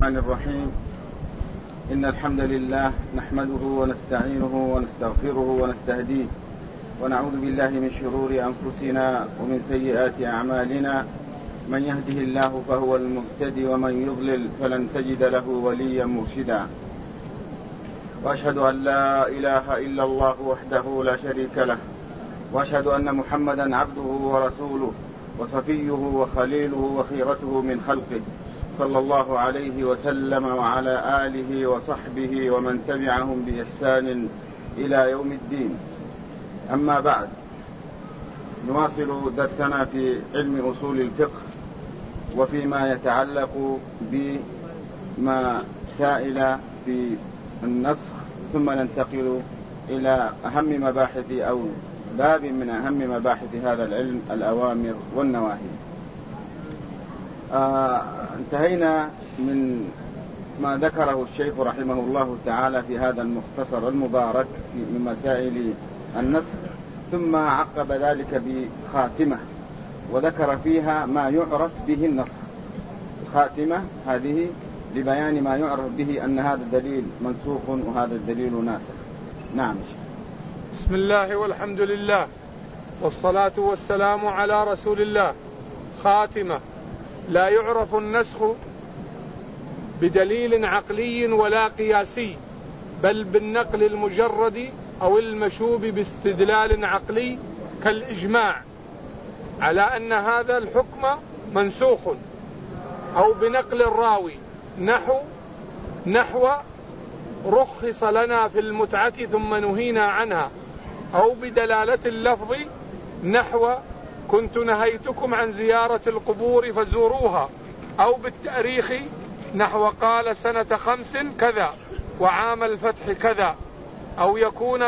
الرحمن الرحيم. إن الحمد لله نحمده ونستعينه ونستغفره ونستهديه ونعوذ بالله من شرور أنفسنا ومن سيئات أعمالنا. من يهده الله فهو المهتدي ومن يضلل فلن تجد له وليا مرشدا. وأشهد أن لا إله إلا الله وحده لا شريك له، وأشهد أن محمدا عبده ورسوله وصفيه وخليله وخيرته من خلقه، صلى الله عليه وسلم وعلى آله وصحبه ومن تبعهم بإحسان إلى يوم الدين. أما بعد، نواصل درسنا في علم أصول الفقه وفيما يتعلق بما سائل في النسخ، ثم ننتقل إلى أهم مباحث أو باب من أهم مباحث هذا العلم، الأوامر والنواهي. انتهينا من ما ذكره الشيخ رحمه الله تعالى في هذا المختصر المبارك من مسائل النسخ، ثم عقب ذلك بخاتمة وذكر فيها ما يعرف به النسخ. الخاتمة هذه لبيان ما يعرف به أن هذا الدليل منسوخ وهذا الدليل ناسخ. نعم. بسم الله والحمد لله والصلاة والسلام على رسول الله. خاتمة: لا يعرف النسخ بدليل عقلي ولا قياسي، بل بالنقل المجرد أو المشوب باستدلال عقلي كالإجماع على أن هذا الحكم منسوخ، أو بنقل الراوي نحو رخص لنا في المتعة ثم نهينا عنها، أو بدلالة اللفظ نحو كنت نهيتكم عن زيارة القبور فزوروها، أو بالتاريخ نحو قال سنة 5 كذا وعام الفتح كذا، أو يكون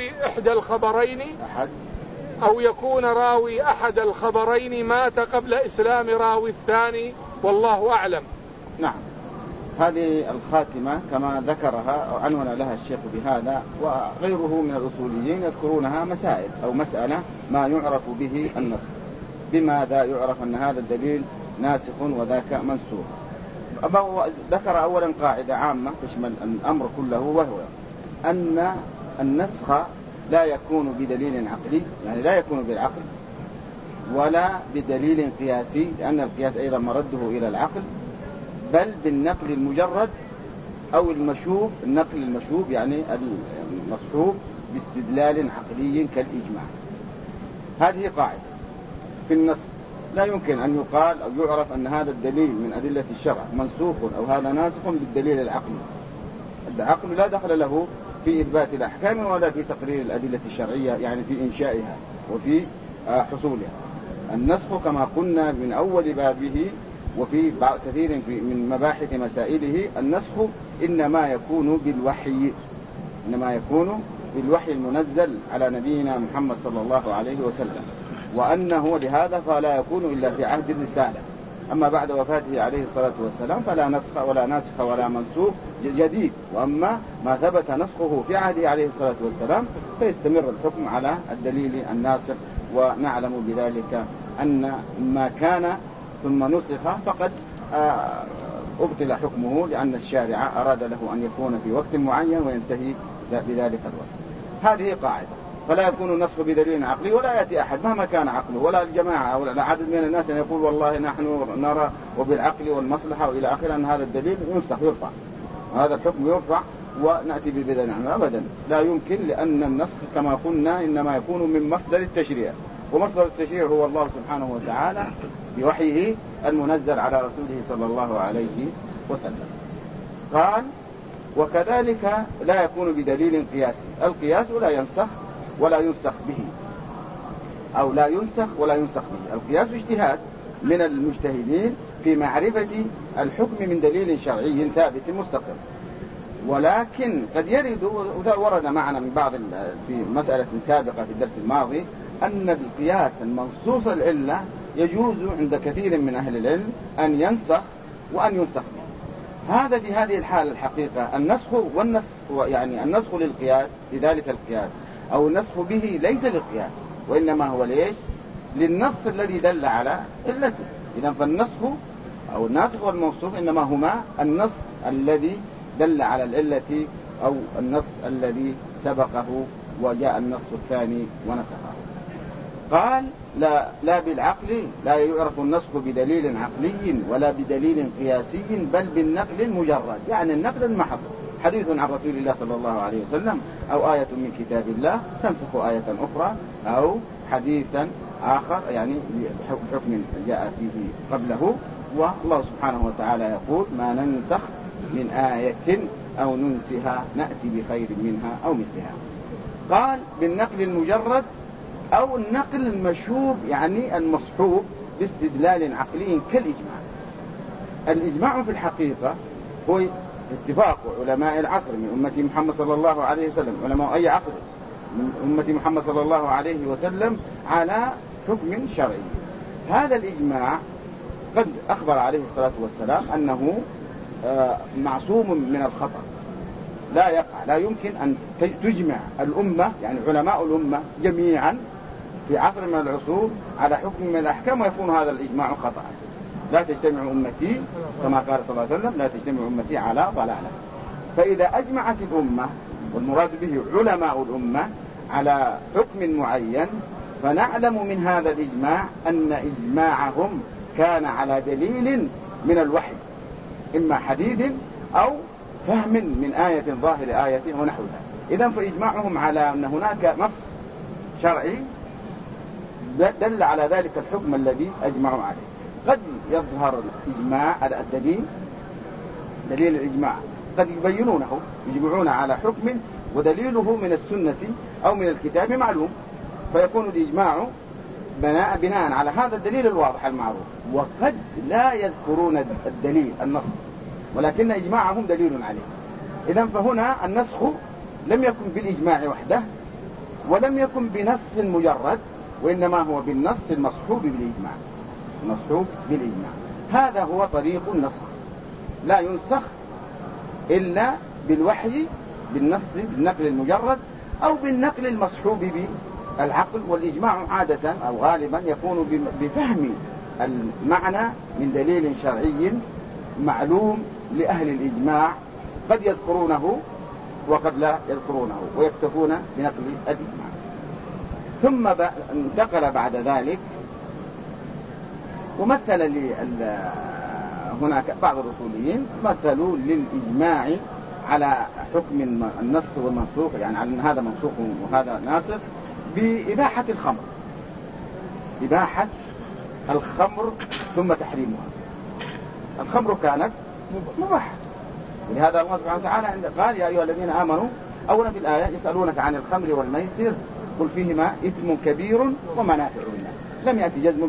راوي أحد الخبرين مات قبل إسلام راوي الثاني، والله أعلم. نعم، هذه الخاتمة كما ذكرها عنون لها الشيخ بهذا وغيره من الأصوليين يذكرونها مسائل أو مسألة ما يعرف به النسخ. بماذا يعرف أن هذا الدليل ناسخ وذاك منسوخ؟ ذكر أولا قاعدة عامة تشمل الأمر كله، وهو أن النسخ لا يكون بدليل عقلي، يعني لا يكون بالعقل، ولا بدليل قياسي، لأن القياس أيضا مرده إلى العقل، بل بالنقل المجرد أو المشوب. النقل المشوب يعني المصحوب باستدلال عقلي كالإجماع. هذه قاعدة في النسخ. لا يمكن أن يقال أو يعرف أن هذا الدليل من أدلة الشرع منسوخ أو هذا ناسخ بالدليل العقلي. العقل لا دخل له في إثبات الأحكام ولا في تقرير الأدلة الشرعية، يعني في إنشائها وفي حصولها. النسخ كما قلنا من أول بابه وفي كثير من مباحث مسائله، النسخ إنما يكون بالوحي المنزل على نبينا محمد صلى الله عليه وسلم، وأنه لهذا فلا يكون إلا في عهد الرسالة. أما بعد وفاته عليه الصلاة والسلام فلا نسخ ولا ناسخ ولا منسوخ جديد، وأما ما ثبت نسخه في عهده عليه الصلاة والسلام فيستمر الحكم على الدليل الناسخ. ونعلم بذلك أن ما كان ثم نسخ فقد أبطل حكمه، لأن الشارع أراد له أن يكون في وقت معين وينتهي بذلك الوقت. هذه قاعدة. فلا يكون النسخ بدليل عقلي، ولا يأتي أحد مهما كان عقله ولا الجماعة أو عدد من الناس أن يقول والله نحن نرى وبالعقل والمصلحة وإلى آخره أن هذا الدليل ينسخ يرفع، وهذا الحكم يرفع ونأتي ببدل عنه. أبدا لا يمكن، لأن النسخ كما قلنا إنما يكون من مصدر التشريع، ومصدر التشريع هو الله سبحانه وتعالى بوحيه المنزل على رسوله صلى الله عليه وسلم. قال: وكذلك لا يكون بدليل قياسي. القياس لا ينسخ ولا ينسخ به، أو لا ينسخ ولا ينسخ به. القياس اجتهاد من المجتهدين في معرفة الحكم من دليل شرعي ثابت مستقر، ولكن قد يرد، ورد معنا من بعض في مسألة سابقة في الدرس الماضي، أن القياس المنصوص العلة يجوز عند كثير من أهل العلم أن ينسخ وأن ينسخ به. هذا في هذه الحالة الحقيقة يعني النسخ للقياس في ذلك القياس، أو النسخ به ليس للقياس، وإنما هو ليش؟ للنص الذي دل على علته. إذن فالنسخ أو الناسخ والمنسوخ إنما هما النص الذي دل على العلة أو النص الذي سبقه وجاء النص الثاني ونسخه. قال لا بالعقل لا يعرف النسخ بدليل عقلي ولا بدليل قياسي بل بالنقل المجرد، يعني النقل المحض، حديث عن رسول الله صلى الله عليه وسلم أو آية من كتاب الله تنسخ آية أخرى أو حديثا آخر يعني بحكم جاء فيه قبله. والله سبحانه وتعالى يقول ما ننسخ من آية أو ننسها نأتي بخير منها أو مثلها. قال بالنقل المجرد أو النقل المشهور يعني المصحوب باستدلال عقلي كالإجماع. الإجماع في الحقيقة هو اتفاق علماء العصر من أمة محمد صلى الله عليه وسلم، علماء أي عصر من أمة محمد صلى الله عليه وسلم على حكم شرعي. هذا الإجماع قد أخبر عليه الصلاة والسلام أنه معصوم من الخطأ، لا يقع، لا يمكن أن تجمع الأمة يعني علماء الأمة جميعا في عصر من العصور على حكم من الأحكام ويكون هذا الإجماع خطأ. لا تجتمع أمتي كما قال صلى الله عليه وسلم لا تجتمع أمتي على ضلالة. فإذا أجمعت الأمة والمراد به علماء الأمة على حكم معين فنعلم من هذا الإجماع أن إجماعهم كان على دليل من الوحي إما حديث أو فهم من آية ظاهر آية ونحوها. إذن فإجماعهم على أن هناك نص شرعي دل على ذلك الحكم الذي أجمعوا عليه. قد يظهر الإجماع على الدليل، دليل الإجماع قد يبينونه، يجمعون على حكم ودليله من السنة أو من الكتاب معلوم، فيكون الإجماع بناء على هذا الدليل الواضح المعروف. وقد لا يذكرون الدليل النص ولكن إجماعهم دليل عليه. إذن فهنا النسخ لم يكن بالإجماع وحده ولم يكن بنص مجرد، وإنما هو بالنص المصحوب بالإجماع، المصحوب بالإجماع. هذا هو طريق النسخ، لا ينسخ إلا بالوحي بالنص بالنقل المجرد أو بالنقل المصحوب بالعقل. والإجماع عادة أو غالبا يكون بفهم المعنى من دليل شرعي معلوم لأهل الإجماع، قد يذكرونه وقد لا يذكرونه ويكتفون بنقل الإجماع. ثم انتقل بعد ذلك ومثل هناك بعض الأصوليين مثلوا للإجماع على حكم النسخ والمنسوخ، يعني على أن هذا منسوخ وهذا ناسخ، بإباحة الخمر، إباحة الخمر ثم تحريمها. الخمر كانت مباحة، ولهذا الله سبحانه وتعالى قال يا أيها الذين آمنوا أولا في الآية يسألونك عن الخمر والميسر قل فيهما إثم كبير ومنافع للناس، لم يأتي جزم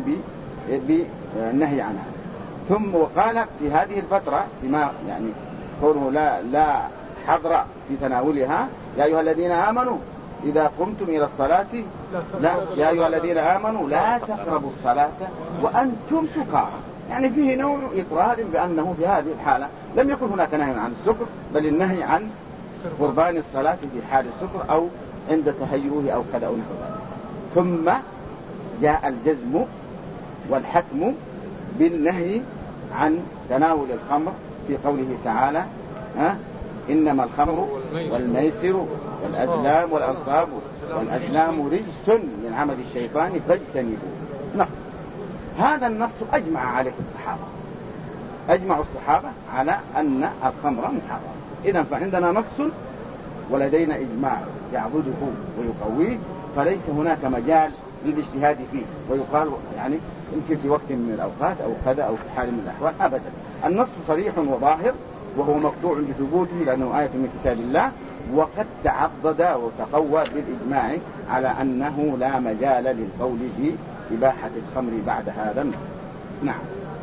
بالنهي عنها. ثم وقال في هذه الفترة بما يعني قوله لا حظر في تناولها يا أيها الذين آمنوا إذا قمتم إلى الصلاة يا أيها الذين آمنوا لا تقربوا الصلاة وأنتم سكارى، يعني فيه نوع إقرار بأنه في هذه الحالة لم يكن هناك نهي عن السكر بل النهي عن قربان الصلاة في حال السكر أو عند تهيئه أو كذا أو نحو ذلك. ثم جاء الجزم والحكم بالنهي عن تناول الخمر في قوله تعالى إنما الخمر والميسر والأزلام والأنصاب والأزلام رجس من عمل الشيطان فاجتنبوه. نص هذا النص أجمع عليه الصحابة، أجمع الصحابة على أن الخمر محرم. إذن فعندنا نص ولدينا إجماع يعبده ويقويه، فليس هناك مجال للاجتهاد فيه ويقال يعني يمكن في وقت من الأوقات أو كذا أو في حال من الأحوال، أبدا. النص صريح وظاهر وهو مقطوع بثبوته لأنه آية من كتاب الله، وقد تعضد وتقوى بالإجماع على أنه لا مجال للقول بإباحة الخمر بعد هذا النص. نعم.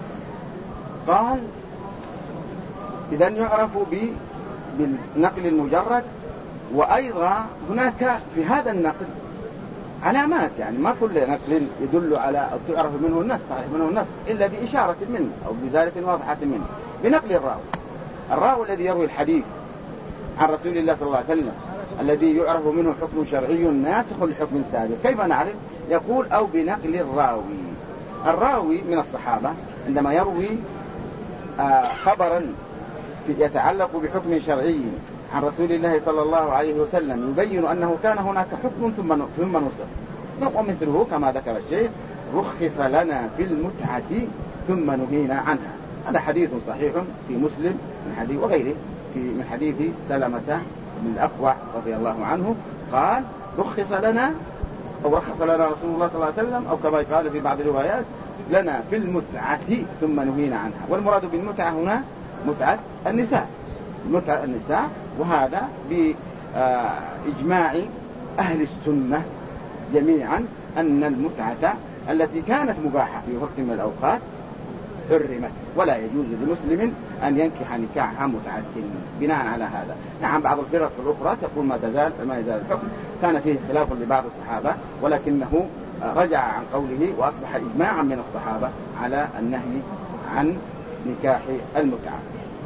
قال إذن يعرف بالنقل المجرد. وأيضا هناك في هذا النقل علامات، يعني ما كل نقل يدل على أو تعرف منه النص تعرف منه النص إلا بإشارة منه أو بدالة واضحة منه. بنقل الراوي الذي يروي الحديث عن رسول الله صلى الله عليه وسلم الذي يعرف منه حكم شرعي ناسخ لحكم سابق. كيف نعرف؟ يقول أو بنقل الراوي من الصحابة عندما يروي خبرا يتعلق بحكم شرعي عن رسول الله صلى الله عليه وسلم يبين أنه كان هناك حكم ثم نسخ، ومثله كما ذكر الشيخ رخص لنا في المتعة ثم نهينا عنها. هذا حديث صحيح في مسلم من حديث وغيره من حديث سلمة بن الأكوع رضي الله عنه قال رخص لنا أو رخص لنا رسول الله صلى الله عليه وسلم، أو كما قال في بعض الروايات لنا في المتعة ثم نهينا عنها. والمراد بالمتعة هنا متعة النساء، متعة النساء، وهذا بإجماع أهل السنة جميعا أن المتعة التي كانت مباحة في وقت من الأوقات حرمت، ولا يجوز لمسلم أن ينكح نكاحها متعة بناء على هذا. نعم بعض الفرق الأخرى تقول ما يزال الحكم، كان فيه خلاف لبعض الصحابة ولكنه رجع عن قوله وأصبح إجماعا من الصحابة على النهي عن نكاح المتعة.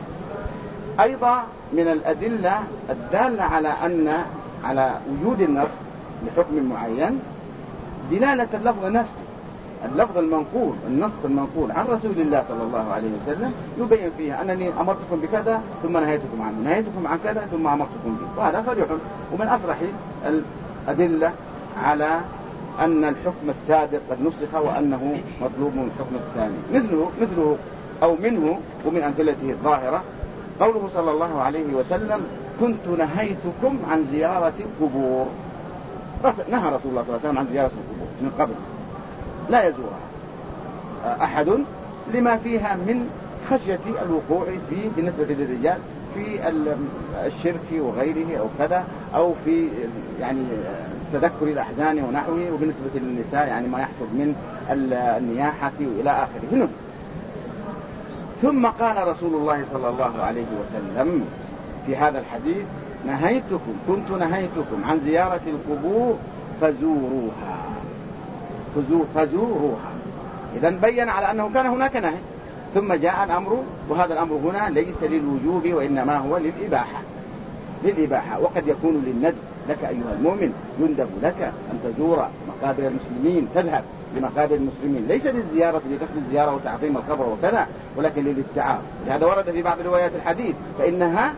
أيضا من الأدلة الدالة على وجود النص لحكم معين دلالة اللفظ نفسه، اللفظ المنقول، النص المنقول عن رسول الله صلى الله عليه وسلم يبين فيها أنني أمرتكم بكذا ثم نهيتكم عنه، نهيتكم عن كذا ثم أمرتكم به، وهذا صريح ومن أصرح الأدلة على أن الحكم السابق قد نسخ وأنه مطلوب من الحكم الثاني. مثله أو منه ومن أمثلته الظاهرة قوله صلى الله عليه وسلم كنت نهيتكم عن زيارة القبور. نهى رسول الله صلى الله عليه وسلم عن زيارة القبور من قبل، لا يزورها أحد لما فيها من خشية الوقوع فيه بالنسبة للرجال في الشرك وغيره أو كذا، أو في يعني تذكر الأحزان ونحوه، وبالنسبة للنساء يعني ما يحصل من النياحة وإلى آخره. ثم قال رسول الله صلى الله عليه وسلم في هذا الحديث كنت نهيتكم عن زيارة القبور فزوروها. إذن بين على أنه كان هناك نهي، ثم جاء الأمر، وهذا الأمر هنا ليس للوجوب وإنما هو للإباحة، وقد يكون للندب لك أيها المؤمن، يندب لك أن تزور مقابر المسلمين، تذهب لمقابر المسلمين ليس للزيارة لقصد الزيارة وتعظيم القبر وكذا، ولكن للاستعاذة. لهذا ورد في بعض روايات الحديث فإنها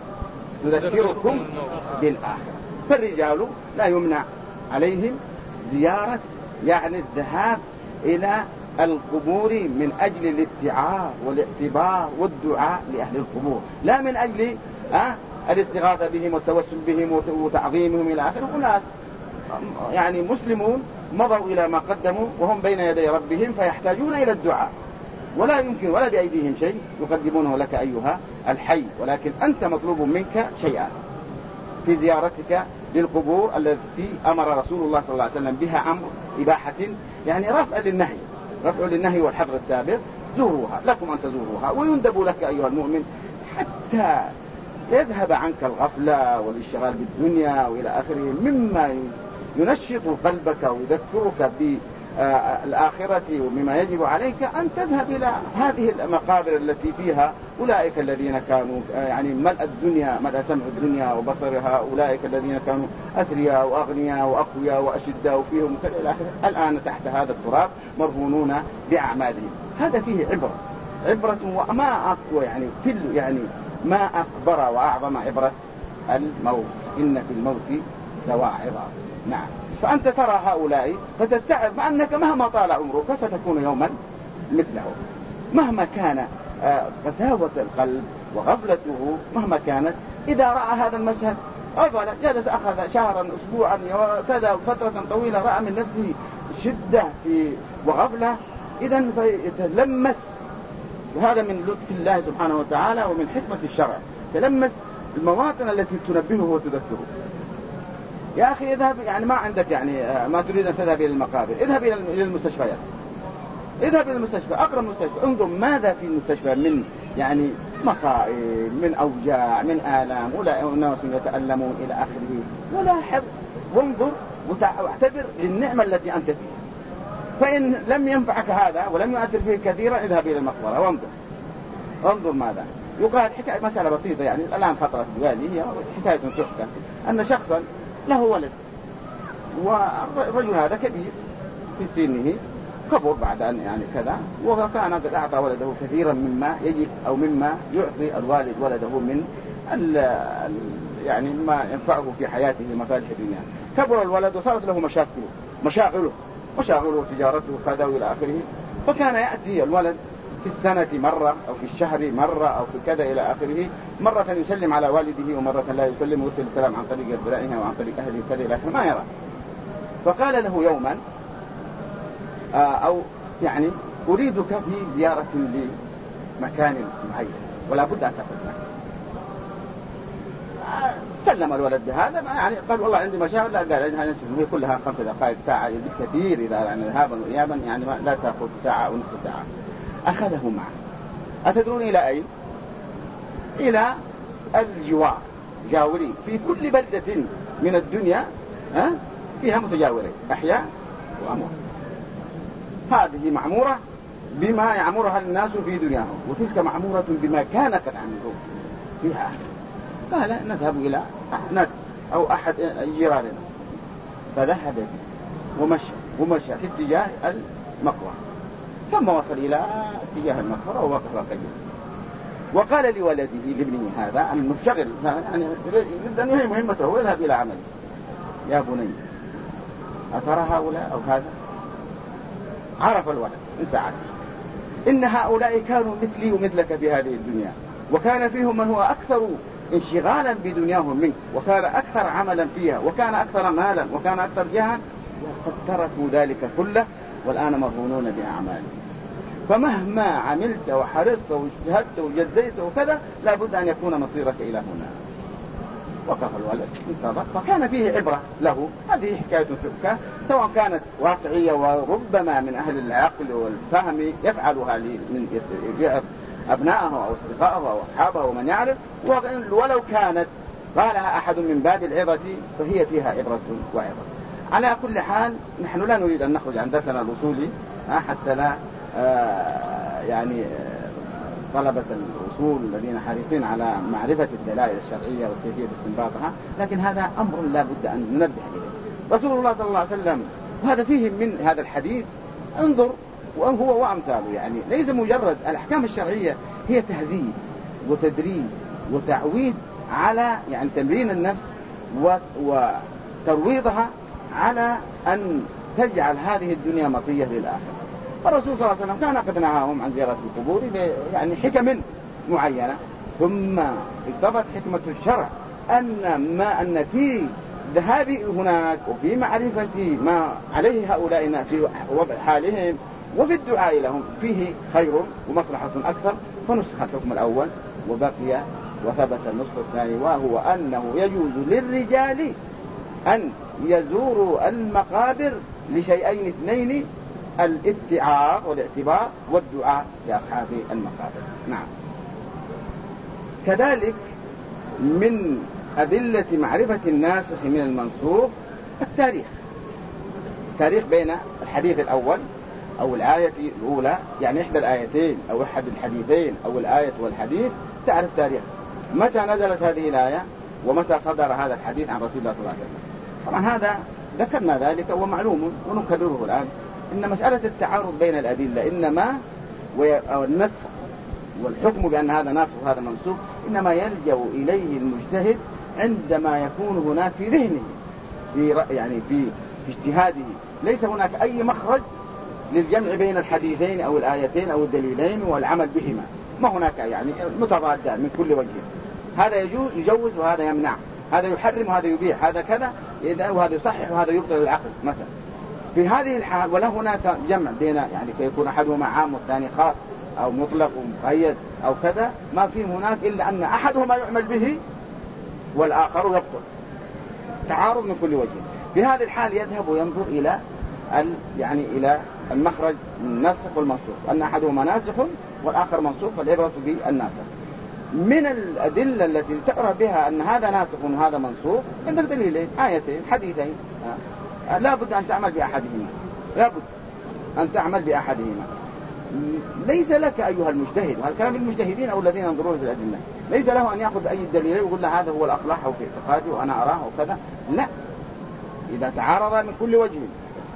تذكركم بالآخرة. فالرجال لا يمنع عليهم زيارة يعني الذهاب إلى القبور من أجل الاتعاظ والاعتبار والدعاء لأهل القبور، لا من أجل الاستغاثة بهم والتوسل بهم وتعظيمهم إلى آخره. أناس يعني مسلمون مضوا إلى ما قدموا وهم بين يدي ربهم فيحتاجون إلى الدعاء، ولا يمكن ولا بأيديهم شيء يقدمونه لك أيها الحي، ولكن أنت مطلوب منك شيئا في زيارتك للقبور التي أمر رسول الله صلى الله عليه وسلم بها أمر إباحة، يعني رفع للنهي والحظر السابق. زوروها، لكم أن تزوروها، ويندب لك أيها المؤمن حتى يذهب عنك الغفلة والاشتغال بالدنيا وإلى آخره مما ينشط قلبك ويذكرك بالآخرة ومما يجب عليك أن تذهب إلى هذه المقابر التي فيها أولئك الذين كانوا يعني ملء الدنيا، ملء سمع الدنيا وبصرها، أولئك الذين كانوا أثرياء وأغنياء وأقوياء وأشداء فيهم إلى آخره، الآن تحت هذا التراب مرهونون بأعمالهم. هذا فيه عبرة وما أقوى يعني ما أكبر وأعظم عبرة الموت، إن في الموت لواعظة. نعم، فأنت ترى هؤلاء فتتعظ مع أنك مهما طال عمرك ستكون يوما مثله، مهما كان قساوة القلب وغفلته مهما كانت، إذا رأى هذا المشهد أفضل جلس أخذ شهرا أسبوعا وكذا فترة طويلة، رأى من نفسه شدة وغفلة، إذن فيتلمس، وهذا من لطف الله سبحانه وتعالى ومن حكمة الشرع، تلمس المواطن التي تنبهه وتذكره. يا أخي اذهب، يعني ما عندك يعني ما تريد أن تذهب إلى المقابر، اذهب إلى المستشفيات، اذهب إلى المستشفى، أقرب مستشفى، انظر ماذا في المستشفى من يعني مصائب، من أوجاع، من آلام، ولا ناس يتألمون إلى آخره، ولاحظ وانظر واعتبر للنعمة التي أنت فيها. فإن لم ينفعك هذا ولم يؤثر فيه كثيرا اذهب إلى المقبرة وانظر ماذا يقال. حكاية مسألة بسيطة يعني الآن خطرت ببالي، هي حكاية تحكى أن شخصا له ولد، والرجل هذا كبير في سنه، كبر بعد أن يعني كذا، وكان قد أعطى ولده كثيرا مما يجب أو مما يعطي الوالد ولده من يعني ما ينفعه في حياته مصالح الدنيا. كبر الولد وصارت له مشاغله تجارته كذا وإلى آخره، فكان يأتي الولد في السنة مرة أو في الشهر مرة أو في كذا إلى آخره، مرة يسلم على والده ومرة لا يسلم، ويرسل السلام عن طريق أبنائه وعن طريق أهله كذا إلى آخره، ما يرى. فقال له يوما أو يعني أريدك في زيارة لمكان معين ولا بد أن تأخذ معك. سلم الولد بهذا، يعني قال والله عندي مشاغل، لا، قال هي كلها 5 دقائق ساعة، يزيد كثير إذا يعني ذهابا وإيابا، يعني لا تأخذ ساعة أو نصف ساعة. أخذه معه. أتدرون إلى أين؟ إلى الجوار، جاورين في كل بلدة من الدنيا فيها متجاورين، أحياء وأموات. هذه معمورة بما يعمرها الناس في دنياهم، وتلك معمورة بما كان قد عملوه فيها. قال نذهب إلى ناس أو أحد جيراننا، فذهب ومشى في اتجاه المقبرة، ثم وصل إلى اتجاه المقبرة ووقف قليلا، وقال لولده لابنه هذا المنشغل يعني يريد أن ينهي مهمته ويذهب إلى عمله: يا بني أترى هؤلاء أو هذا؟ عرف الولد انسعد، إن هؤلاء كانوا مثلي ومثلك في هذه الدنيا، وكان فيهم من هو أكثر انشغالا بدنياهم منك، وكان أكثر عملا فيها، وكان أكثر مالا، وكان أكثر جهلا، وقد تركوا ذلك كله والآن مرهونون بأعمالهم. فمهما عملت وحرصت واجتهدت وجزيت وكذا لا بد أن يكون مصيرك إلى هنا. وقف الولد انتظر، فكان فيه عبرة له. هذه حكاية تحكى سواء كانت واقعية وربما من أهل العقل والفهم يفعلها من يعظ أبنائه أو أصدقائه أو أصحابه ومن يعرف، ولو كانت قالها أحد من باب العظة فهي فيها عبرة وعظة. على كل حال نحن لا نريد أن نخرج عن درسنا الأصولي حتى لا يعني طلبة الأصول الذين حريصين على معرفة الدلائل الشرعية وكيفية استنباطها، لكن هذا أمر لا بد أن ننبه إليه. رسول الله صلى الله عليه وسلم، وهذا فيه من هذا الحديث انظر وهو وأمثاله، يعني ليس مجرد الأحكام الشرعية، هي تهذيب وتدريب وتعويد على يعني تمرين النفس وترويضها على أن تجعل هذه الدنيا مطية للآخرة. الرسول صلى الله عليه وسلم كان قد نهاهم عن زيارة القبور يعني حكم معينة، ثم اقتضت حكمة الشرع أن في ذهاب هناك وفي معرفة ما عليه هؤلاء في وضع حالهم وفي الدعاء لهم فيه خير ومصلحة أكثر، فنسخ الحكم الأول وبقي وثبت النسخ الثاني، وهو أنه يجوز للرجال أن يزوروا المقابر لشيئين اثنين: الاتعاظ والاعتبار والدعاء لأصحاب المقابر. نعم. كذلك من أدلة معرفة الناسخ من المنسوخ التاريخ بين الحديث الأول أو الآية الأولى، يعني إحدى الآيتين أو أحد الحديثين أو الآية والحديث، تعرف تاريخ متى نزلت هذه الآية ومتى صدر هذا الحديث عن رسول الله صلى الله عليه وسلم. طبعا هذا ذكرنا ذلك ومعلوم ونكرره الآن، إن مسألة التعارض بين الأدلة إنما والنسخ والحكم بأن هذا ناسخ وهذا منسوخ إنما يلجأ إليه المجتهد عندما يكون هناك في ذهنه في اجتهاده ليس هناك أي مخرج للجمع بين الحديثين أو الآيتين أو الدليلين والعمل بهما، ما هناك يعني متضادان من كل وجه. هذا يجوز وهذا يمنع، هذا يحرم وهذا يبيح، هذا كذا وهذا يصحح وهذا يبطل العقل مثلا. في هذه الحال ولا هناك جمع بين يعني يكون أحدهما عام والثاني خاص أو مطلق ومقيد أو كذا، ما في هناك إلا أن أحدهما يعمل به والآخر يبطل، تعارض من كل وجه. في هذه الحال يذهب وينظر إلى إلى المخرج من الناسخ والمنسوخ، أن أحدهما ناسخ والآخر منسوخ، فالعبرة بالناسخ. من الأدلة التي تقرأ بها أن هذا ناسخ وهذا منسوخ عندك دليلين: آيتين حديثين، لا بد أن تعمل بأحدهما، لا بد أن تعمل بأحدهما. ليس لك أيها المجتهد، وهذا كلام المجتهدين أو الذين ينظرون في الأدلة، ليس له أن يأخذ أي دليل ويقول له هذا هو الأصلح أو في اعتقادي وأنا أراه وكذا، لا. إذا تعارض من كل وجه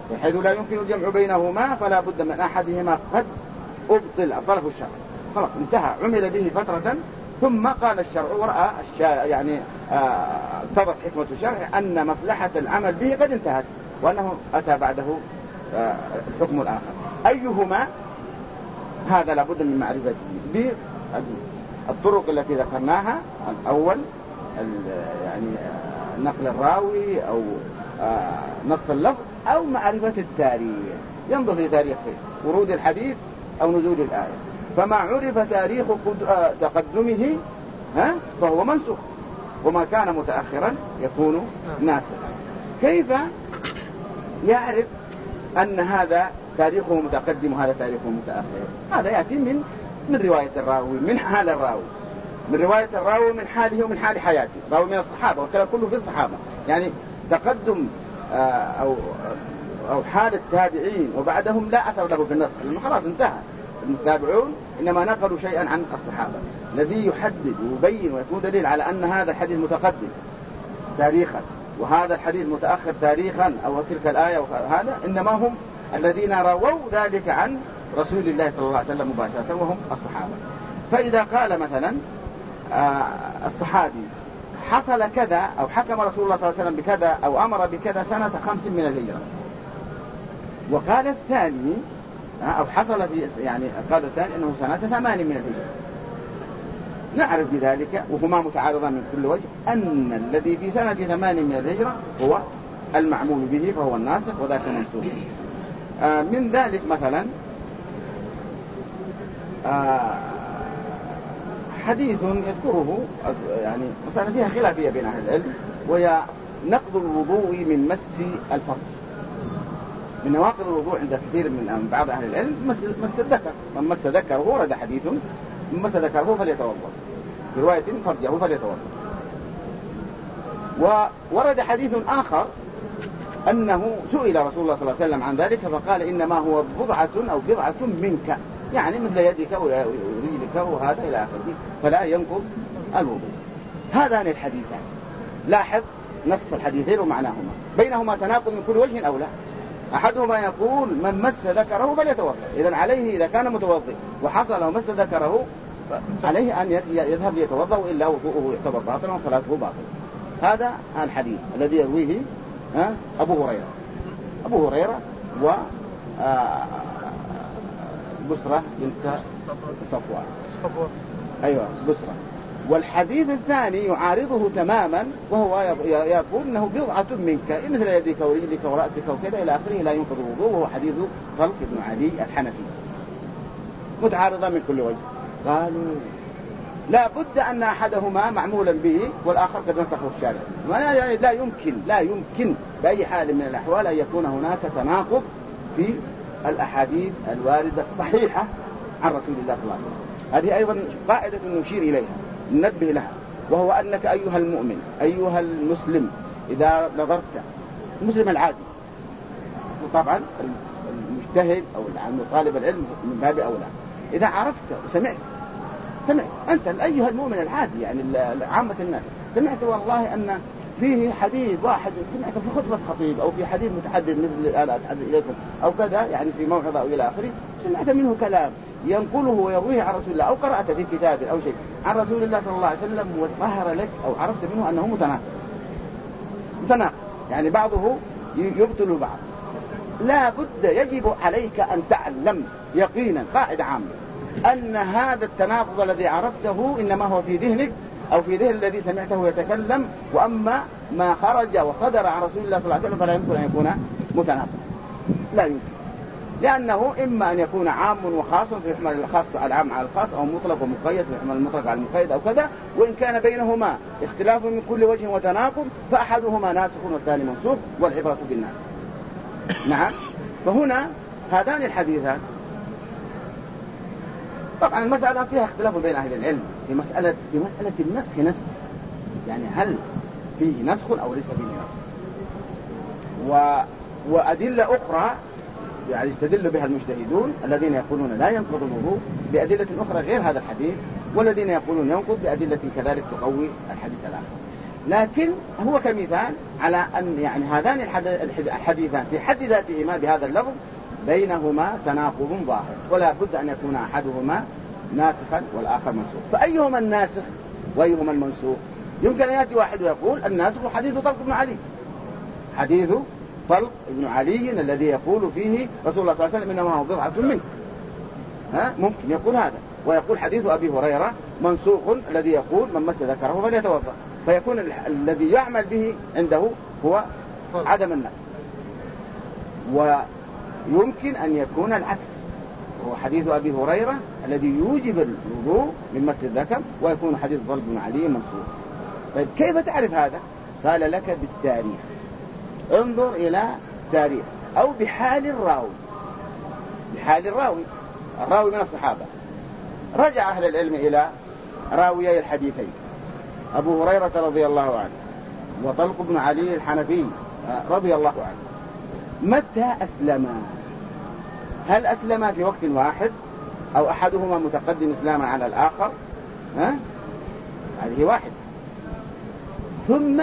بحيث لا يمكن الجمع بينهما فلا بد من أحدهما قد أبطل الطرف الشرعي، خلاص انتهى، عمل به فترة ثم قال الشرع ورأى يعني اتضح حكمة الشرع أن مصلحة العمل به قد انتهت وأنه أتى بعده الحكم الآخر، أيهما هذا لابد من معرفته بالطرق التي ذكرناها. الأول يعني نقل الراوي أو نص اللفظ أو معرفة التاريخ، ينظر في تاريخ ورود الحديث أو نزول الآية، فما عرف تاريخ تقدمه فهو منسوخ، وما كان متأخرا يكون ناسخا. كيف يعرف أن هذا تاريخه متقدم وهذا تاريخه متأخر؟ هذا يأتي من رواية الراوي، من حال الراوي، من رواية الراوي، من حاله ومن حال حياته. راوي من الصحابة والكلام كله في الصحابة، يعني تقدم أو حال التابعين وبعدهم لا أثر له في النص، لأنه خلاص انتهى. المتابعون إنما نقلوا شيئا عن الصحابة. الذي يحدد ويبين ويكون دليل على أن هذا الحديث متقدم تاريخا وهذا الحديث متأخر تاريخا أو تلك الآية وهذا، إنما هم الذين رووا ذلك عن رسول الله صلى الله عليه وسلم مباشرة وهم الصحابة. فإذا قال مثلا الصحابي حصل كذا أو حكم رسول الله صلى الله عليه وسلم بكذا أو أمر بكذا سنة 5 من الهجرة، وقال الثاني أو حصل في يعني قال الثاني أنه سنة 8 من الهجرة، نعرف بذلك وهما متعارضان من كل وجه أن الذي في سنة 8 من الهجرة هو المعمول به فهو الناسخ وذاك منسوخ. من ذلك مثلا حديث يذكره يعني مسألة فيها خلافية بين أهل العلم، وهي نقض الوضوء من مس الفرج. من نواقض الوضوء عند كثير من بعض أهل العلم مس الذكر، من مس ذكره ورد حديث من مس ذكره فليتوضأ، في رواية فرجه فليتوضأ. وورد حديث آخر أنه سئل رسول الله صلى الله عليه وسلم عن ذلك فقال إنما هو بضعة أو بضعة منك، يعني مثل يدك ورجلك وهذا إلى آخره، فلا ينقض الوضوء. هذان الحديثان لاحظ نص الحديثين ومعناهما، بينهما تناقض من كل وجه أو لا. أحدهما يقول من مس ذكره فليتوضأ، إذن عليه إذا كان متوضئ وحصل ومس ذكره عليه أن يذهب يتوضأ وإلا وضوءه يعتبر باطلا وصلاته باطلا. هذا الحديث الذي يرويه أبو هريرة و بسرة بنت صفوان. أيوة بسرة. والحديث الثاني يعارضه تماما وهو يقول أنه بضعة منك مثل يديك ورجلك ورأسك وكذا إلى آخره لا ينقض الوضوء، وهو حديث طلق بن علي الحنفي، متعارضا من كل وجه. قالوا لا بد أن أحدهما معمولا به والآخر قد نسخه الشارع. لا يمكن بأي حال من الأحوال أن يكون هناك تناقض في الأحاديث الواردة الصحيحة عن رسول الله صلى الله عليه وسلم. هذه أيضا قاعدة نشير إليها ننبه لها، وهو أنك أيها المؤمن أيها المسلم إذا نظرت المسلم العادي، وطبعا المجتهد أو طالب العلم من باب أولى، إذا عرفت وسمعت أنت أيها المؤمن العادي يعني عامة الناس سمعت والله أن فيه حديث واحد سمعته في خطبة خطيب أو في حديث متحدث مثل الآن أتحدث إليكم أو كذا يعني في موعظة أو إلى آخره، سمعت منه كلام ينقله ويرويه عن رسول الله أو قرأت في كتاب أو شيء عن رسول الله صلى الله عليه وسلم وظهر لك أو عرفت منه أنه متناقض يعني بعضه يبطل بعض، لا بد يجب عليك أن تعلم يقينا قاعدة عامة أن هذا التناقض الذي عرفته إنما هو في ذهنك أو في ذهن الذي سمعته يتكلم، وأما ما خرج وصدر عن رسول الله صلى الله عليه وسلم فلا يمكن أن يكون متناقض، لا يمكن، لأنه إما أن يكون عام وخاص فيحمل الخاص على العام على الخاص، أو مطلق ومقيد فيحمل المطلق على المقيد أو كذا، وإن كان بينهما اختلاف من كل وجه وتناقض فأحدهما ناسخ والثاني منسوخ والعبرة بالناس. نعم. فهنا هذان الحديثان طبعا المسألة فيها اختلاف بين أهل العلم في مسألة النسخ نفسه، يعني هل فيه نسخ أو ليس فيه نسخ، وأدلة أخرى يعني يستدل بها المجتهدون الذين يقولون لا ينقض الوضوء بأدلة أخرى غير هذا الحديث، والذين يقولون ينقض بأدلة كذلك تقوي الحديث الآخر. لكن هو كمثال على أن يعني هذان الحديثان في حد ذاتهما بهذا اللفظ بينهما تناقض ظاهر، ولا بد أن يكون أحدهما ناسخا والآخر منسوخ. فأيهما الناسخ وأيهما المنسوخ؟ يمكن أن يأتي واحد ويقول الناسخ حديث طلق بن علي، حديث طلق بن علي الذي يقول فيه رسول الله صلى الله عليه وسلم إنما هو بضعة منه، ممكن يقول هذا. ويقول حديث أبي هريرة منسوخ الذي يقول من مس ذكره فليتوضأ، فيكون الذي يعمل به عنده هو عدم النسخ. ويمكن أن يكون العكس، وهو حديث أبي هريرة الذي يوجب الوضوء من مس الذكر، ويكون حديث طلق بن علي منسوخ. طيب كيف تعرف هذا؟ قال لك بالتاريخ، انظر إلى تاريخ أو بحال الراوي. بحال الراوي من الصحابة. رجع أهل العلم إلى راويي الحديثين أبو هريرة رضي الله عنه وطلق بن علي الحنفي رضي الله عنه، متى أسلما؟ هل أسلما في وقت واحد أو أحدهما متقدم إسلاما على الآخر؟ هذه واحد. ثم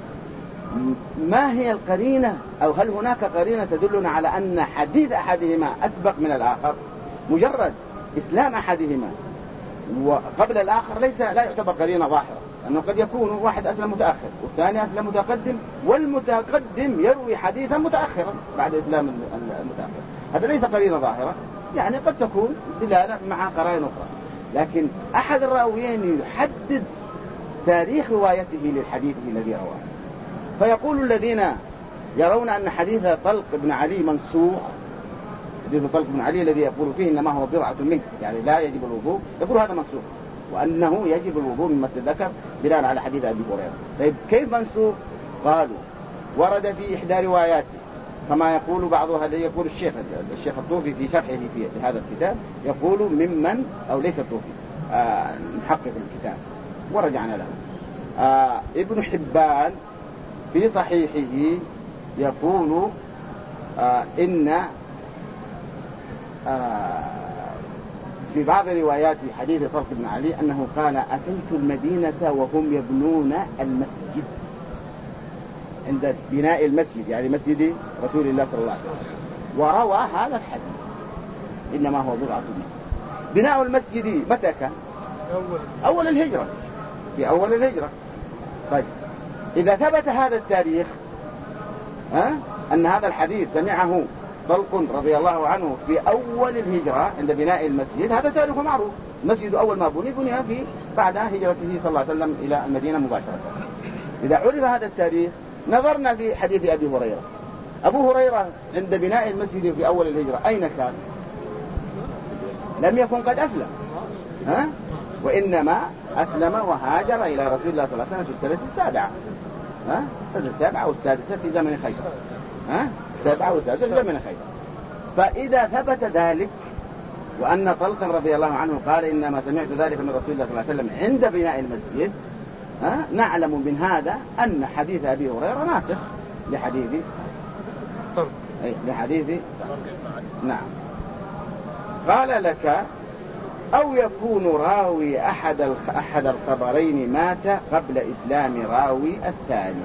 ما هي القرينة أو هل هناك قرينة تدلنا على أن حديث أحدهما أسبق من الآخر؟ مجرد إسلام أحدهما وقبل الآخر لا يعتبر قرينة ظاهرة، أنه قد يكون واحد أسلم متأخر والثاني أسلم متقدم، والمتقدم يروي حديثا متأخرا بعد إسلام المتأخر. هذا ليس قرينة ظاهرة، يعني قد تكون دلالة مع قرائن أخرى، لكن أحد الراويين يحدد تاريخ روايته للحديث الذي رواه. فيقول الذين يرون أن حديث طلق بن علي منسوخ، حديث طلق بن علي الذي يقول فيه إنما هو بضعة منك يعني لا يجب الوضوء، يقول هذا منسوخ، وأنه يجب الوضوء من مس الذكر بناء على حديث أبي هريرة. طيب كيف منسوخ؟ قالوا ورد في إحدى رواياته كما يقول بعضها، يقول الشيخ الطوفي في شرحه في هذا الكتاب، يقول ممن أو ليس الطوفي محقق الكتاب ورجعنا له. ابن حبان في صحيحه يقول إن في بعض روايات حديث طلق بن علي أنه قال أتيت المدينة وهم يبنون المسجد، عند بناء المسجد يعني مسجد رسول الله صلى الله عليه وسلم، وروى هذا الحديث إنما هو بضعة منه. بناء المسجد متى كان؟ أول الهجرة، في أول الهجرة. طيب إذا ثبت هذا التاريخ أن هذا الحديث سمعه طلق رضي الله عنه في أول الهجرة عند بناء المسجد، هذا تاريخ معروف. المسجد أول ما بني في بعد هجرته صلى الله عليه وسلم إلى المدينة مباشرة. إذا عرف هذا التاريخ نظرنا في حديث أبي هريرة. أبو هريرة عند بناء المسجد في أول الهجرة أين كان؟ لم يكن قد أسلم، وإنما أسلم وهاجر إلى رسول الله صلى الله عليه وسلم في السنة السابعة، السنة السابعة والسادسة في زمن خيبر، السابعة والسادسة في زمن خيبر. فإذا ثبت ذلك وأن طلقا رضي الله عنه قال إنما سمعت ذلك من رسول الله صلى الله عليه وسلم عند بناء المسجد، نعلم من هذا أن حديث أبي هريرة ناسخ لحديث نعم. قال لك أو يكون راوي أحد الخبرين مات قبل إسلام راوي الثاني،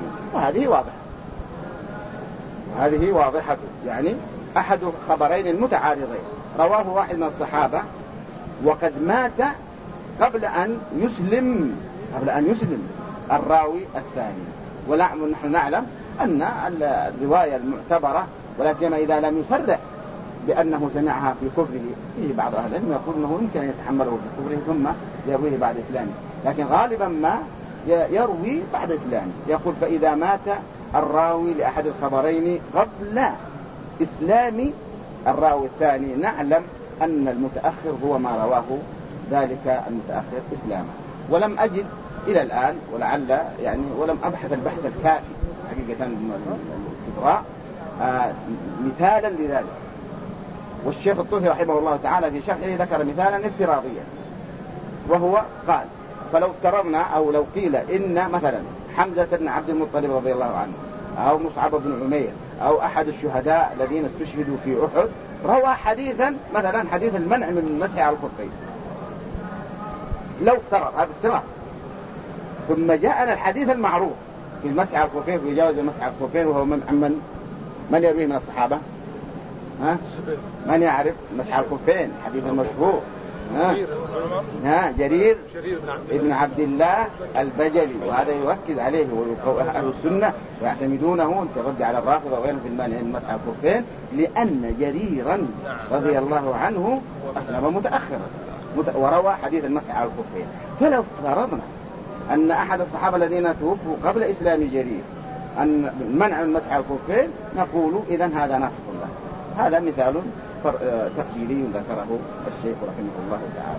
وهذه واضحة يعني أحد الخبرين المتعارضين رواه واحد من الصحابة وقد مات قبل أن يسلم الراوي الثاني. ونحن نعلم أن الرواية المعتبرة ولا سيما إذا لم يصرح بأنه سمعها في كفره، فيه بعض أهل العلم يقول أنه يمكن أن يتحمله في كفره ثم يرويه بعد إسلامه، لكن غالبا ما يروي بعد إسلامه. يقول فإذا مات الراوي لأحد الخبرين قبل إسلام الراوي الثاني نعلم أن المتأخر هو ما رواه ذلك المتأخر إسلاما. ولم أجد إلى الآن ولعل يعني ولم أبحث البحث الكافي حقيقة الاستقراء مثالا لذلك. والشيخ الطوفي رحمه الله تعالى في شرحه ذكر مثالا افتراضيا، وهو قال فلو افترضنا أو لو قيل إن مثلا حمزة بن عبد المطلب رضي الله عنه أو مصعب بن عمير أو أحد الشهداء الذين استشهدوا في أحد روى حديثا مثلا حديث المنع من المسح على الخفين، لو افترض هذا افتراض، ثم جاءنا الحديث المعروف في المسح على الخفين ويجاوز المسح على الخفين، وهو من يرويه من الصحابة؟ من يعرف مسح على الخفين؟ حديث المشهور جرير ابن عبد الله البجلي، وهذا يركز عليه أهل السنة ويعتمدونه كرد على الرافضة وغيرهم في المانع من مسح الخفين، لأن جريرا رضي الله عنه أسلم متأخرا وروى حديث المسح على الخفين. فلو فرضنا أن أحد الصحابة الذين توفوا قبل إسلام جرير أن منع المسح على الخفين، نقول إذن هذا ناسخ له. هذا مثال تفصيلي ذكره الشيخ رحمه الله تعالى.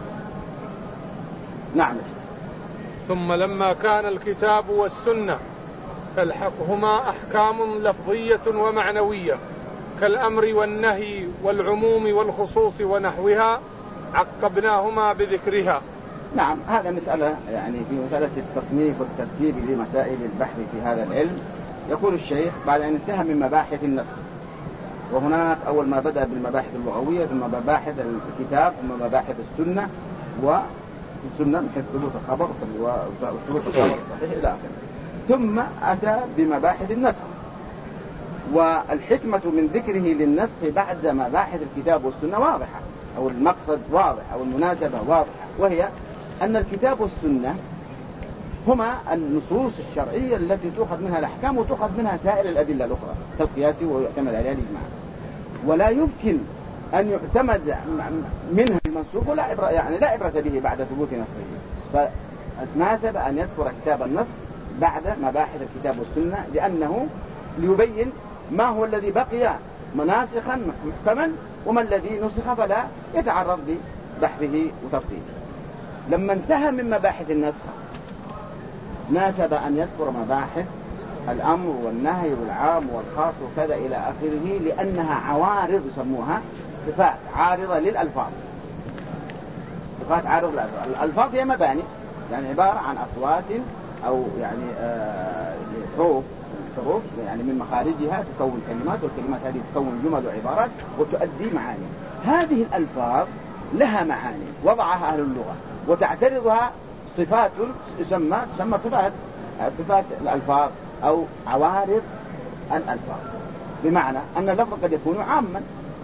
نعم. ثم لما كان الكتاب والسنة تلحقهما أحكام لفظية ومعنوية كالأمر والنهي والعموم والخصوص ونحوها، عقبناهما بذكرها. نعم، هذا مسألة يعني في مسألة التصنيف والترتيب لمسائل البحث في هذا العلم. يقول الشيخ بعد أن انتهى من مباحث النسخ، وهناك أول ما بدأ بالمباحث اللغوية ثم مباحث الكتاب ثم مباحث السنة، والسنة من حيث ثبوت الخبر وثبوت الخبر الصحيح إلى آخره، ثم أتى بمباحث النسخ. والحكمة من ذكره للنسخ بعد مباحث الكتاب والسنة واضحة، أو المقصد واضح أو المناسبة واضحة، وهي أن الكتاب والسنة هما النصوص الشرعية التي تؤخذ منها الأحكام وتؤخذ منها سائر الأدلة الأخرى كالقياس ويعتمد عليها الإجماع، ولا يمكن أن يعتمد منها المنسوخ ولا عبرة، يعني لا عبرة به بعد ثبوت نسخه. فناسب أن يذكر كتاب النسخ بعد مباحث الكتاب والسنة، لأنه ليبين ما هو الذي بقي مناسخا محكما وما الذي نسخ فلا يتعرض لبحثه وتفصيله. لما انتهى من مباحث النسخ ناسب أن يذكر مباحث الأمر والنهي والعام والخاص وكذا إلى آخره، لأنها عوارض يسموها صفات عارضة للألفاظ. صفات عارضة للألفاظ. الألفاظ هي مباني، يعني عبارة عن أصوات أو يعني حروف يعني من مخارجها تكون كلمات، والكلمات هذه تكون جمل وعبارات وتؤدي معاني. هذه الألفاظ لها معاني وضعها أهل اللغة، وتعترضها صفات تسمى صفات الألفاظ أو عوارض الألفاظ، بمعنى أن اللفظ قد يكون عاما،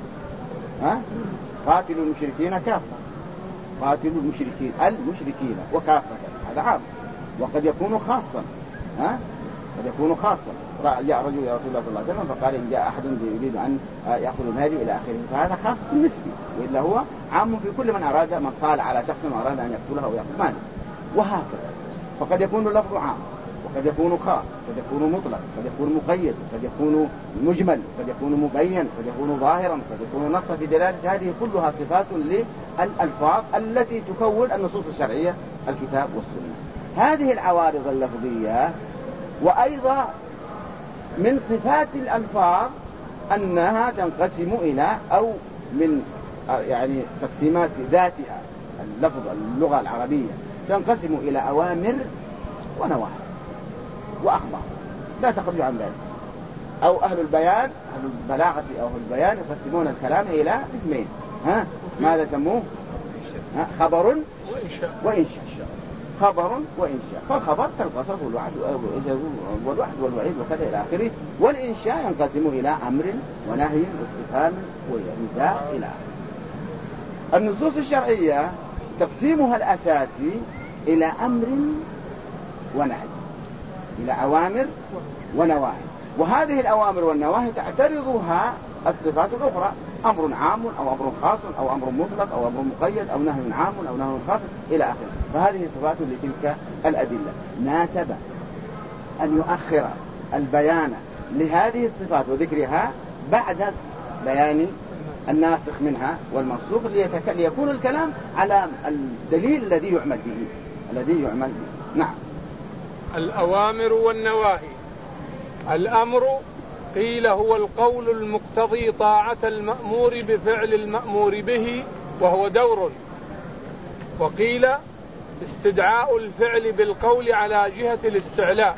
قاتلوا المشركين كافة، قاتلوا المشركين وكافة، هذا عام. وقد يكون خاصا، قد يكون خاصا. جاء رجل يا رسول الله صلى الله عليه وسلم فقال إن جاء أحد يريد أن يأخذ مالي إلى آخره، فهذا خاص بالنسبة، وإلا هو عام في كل من أراد، من صال على شخص وأراد أن يقتله أو يأخذ ماله، وهكذا. فقد يكون اللفظ عام وقد يكون خاص، قد يكون مطلق، قد يكون مقيد، قد يكون مجمل، قد يكون مبين، قد يكون ظاهرا، قد يكون نصا في دلالة. هذه كلها صفات للألفاظ التي تكون النصوص الشرعية الكتاب والسنة. هذه العوارض اللفظية. وأيضا من صفات الألفاظ أنها تنقسم إلى، أو من يعني تقسيمات ذاتها اللفظ اللغة العربية تنقسم إلى أوامر ونواهي وأخبار لا تخرج عن ذلك. أو أهل البيان، أهل البلاغة أو أهل البيان يقسمون الكلام إلى اسمين، ماذا سموه؟ خبر وإنشاء. خبر وإنشاء. فالخبر كالقصص والوعد والوعيد وكذا إلى آخره، والإنشاء ينقسم إلى أمر ونهي واستفهام وإنذار إلى آخره. النصوص الشرعية تقسيمها الأساسي إلى أمر ونهي، إلى أوامر ونواهي. وهذه الأوامر والنواهي تعترضها الصفات الأخرى، أمر عام أو أمر خاص أو أمر مطلق أو أمر مقيد أو نهي عام أو نهي خاص إلى آخره. فهذه صفات لتلك الأدلة. ناسب أن يؤخر البيان لهذه الصفات وذكرها بعد بيان الناسخ منها والمنسوخ، ليكون الكلام على الدليل الذي يعمل به. نعم. الأوامر والنواهي. الأمر قيل هو القول المقتضي طاعة المأمور بفعل المأمور به وهو دور، وقيل استدعاء الفعل بالقول على جهة الاستعلاء،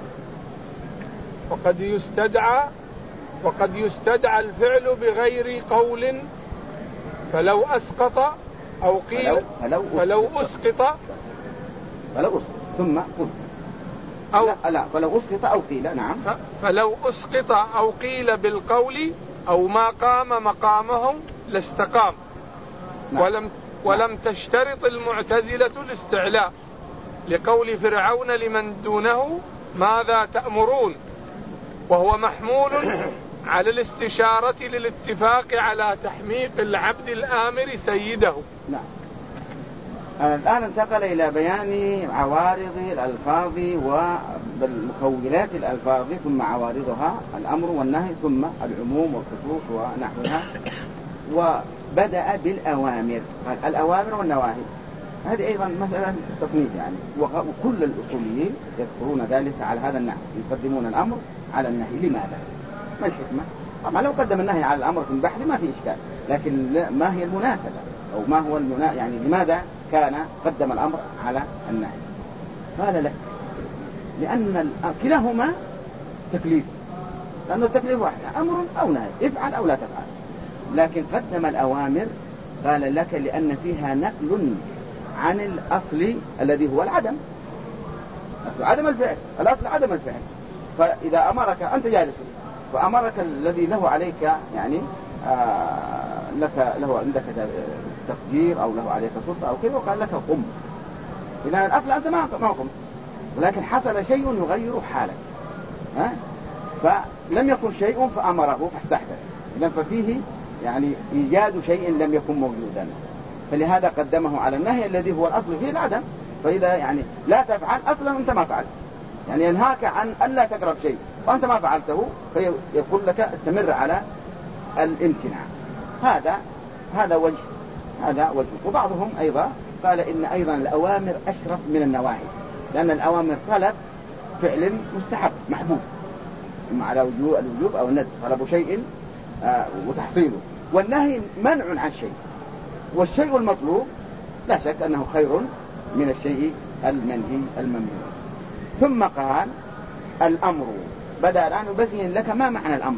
وقد يستدعى الفعل بغير قول فلو أسقط، أو قيل فلو أسقط ثم أو لا فلو أسقط أو قيل. نعم. فلو أسقط أو قيل بالقول أو ما قام مقامه لاستقام. نعم. ولم تشترط المعتزلة الاستعلاء، لقول فرعون لمن دونه ماذا تأمرون، وهو محمول على الاستشارة للاتفاق على تحميق العبد الآمر سيده. نعم. الآن انتقل إلى بيان عوارض الألفاظ ومكونات الألفاظ ثم عوارضها، الأمر والنهي ثم العموم والخصوص ونحوها. وبدأ بالأوامر، الأوامر والنواهي. هذه أيضا مثلا تصنيف يعني، وكل الأصوليين يذكرون ذلك على هذا النحو، يقدمون الأمر على النهي. لماذا؟ ما الحكمة؟ طبعا لو قدم النهي على الأمر في البحث ما في إشكال، لكن ما هي المناسبة أو ما هو يعني لماذا كان قدم الأمر على النهي؟ قال لك لأن كلاهما تكليف، لأنه التكليف واحد، أمر أو نهي، افعل أو لا تفعل. لكن قدم الأوامر قال لك لأن فيها نقل عن الأصل الذي هو العدم، أصل عدم الفعل، الأصل عدم الفعل. فإذا أمرك أنت جالس فأمرك الذي له عليك يعني له عندك تقدير أو له عليك سلطة أو كذا، وقال لك قم، إذا الأصل أنت ما قمت، ولكن حصل شيء يغير حالك، فلم يكن شيء فأمره فاستحدث، إذن ففيه يعني إيجاد شيء لم يكن موجودا، فلهذا قدمه على النهي الذي هو الأصل فيه العدم. فإذا يعني لا تفعل أصلا أنت ما فعلت، يعني ينهاك عن أن لا تقرب شيء وأنت ما فعلته، فيقول لك استمر على الامتناع. هذا وجه. وبعضهم أيضا قال إن أيضا الأوامر أشرف من النواهي، لأن الأوامر طلب فعل مستحب محبوب، إما على الوجوب أو الندب، طلب شيء وتحصيله، والنهي منع عن شيء، والشيء المطلوب لا شك أنه خير من الشيء المنهي الممنوع. ثم قال الأمر، بدأ الآن يبين لك ما معنى الأمر.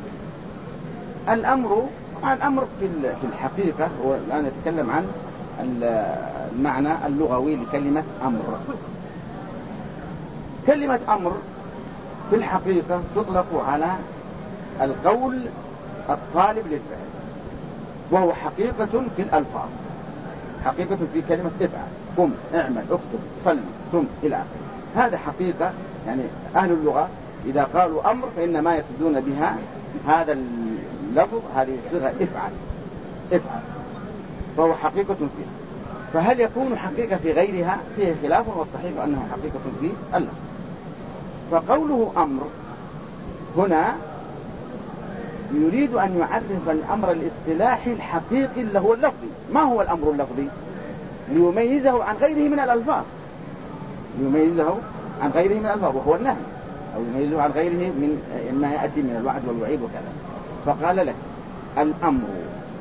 الأمر في الحقيقة هو الآن نتكلم عن المعنى اللغوي لكلمة أمر. كلمة أمر في الحقيقة تطلق على القول الطالب للفعل، وهو حقيقة في الألفاظ، حقيقة في كلمة افعل، قم، اعمل، اكتب، صلي، ثم إلى آخره. هذا حقيقة، يعني أهل اللغة إذا قالوا أمر فإنما يقصدون بها هذا اللفظ، هذه الصيغة افعل، فهو حقيقة فيها. فهل يكون حقيقة في غيرها؟ فيه خلاف، والصحيح أنه حقيقة في اللفظ. فقوله أمر هنا يريد أن يعرف الأمر الاصطلاحي الحقيقي اللي هو اللفظي. ما هو الأمر اللفظي؟ ليميزه عن غيره من الألفاظ، وهو النهي، أو يميزه عن غيره من ما يأتي من الوعد والوعيد وكذا. فقال لك الأمر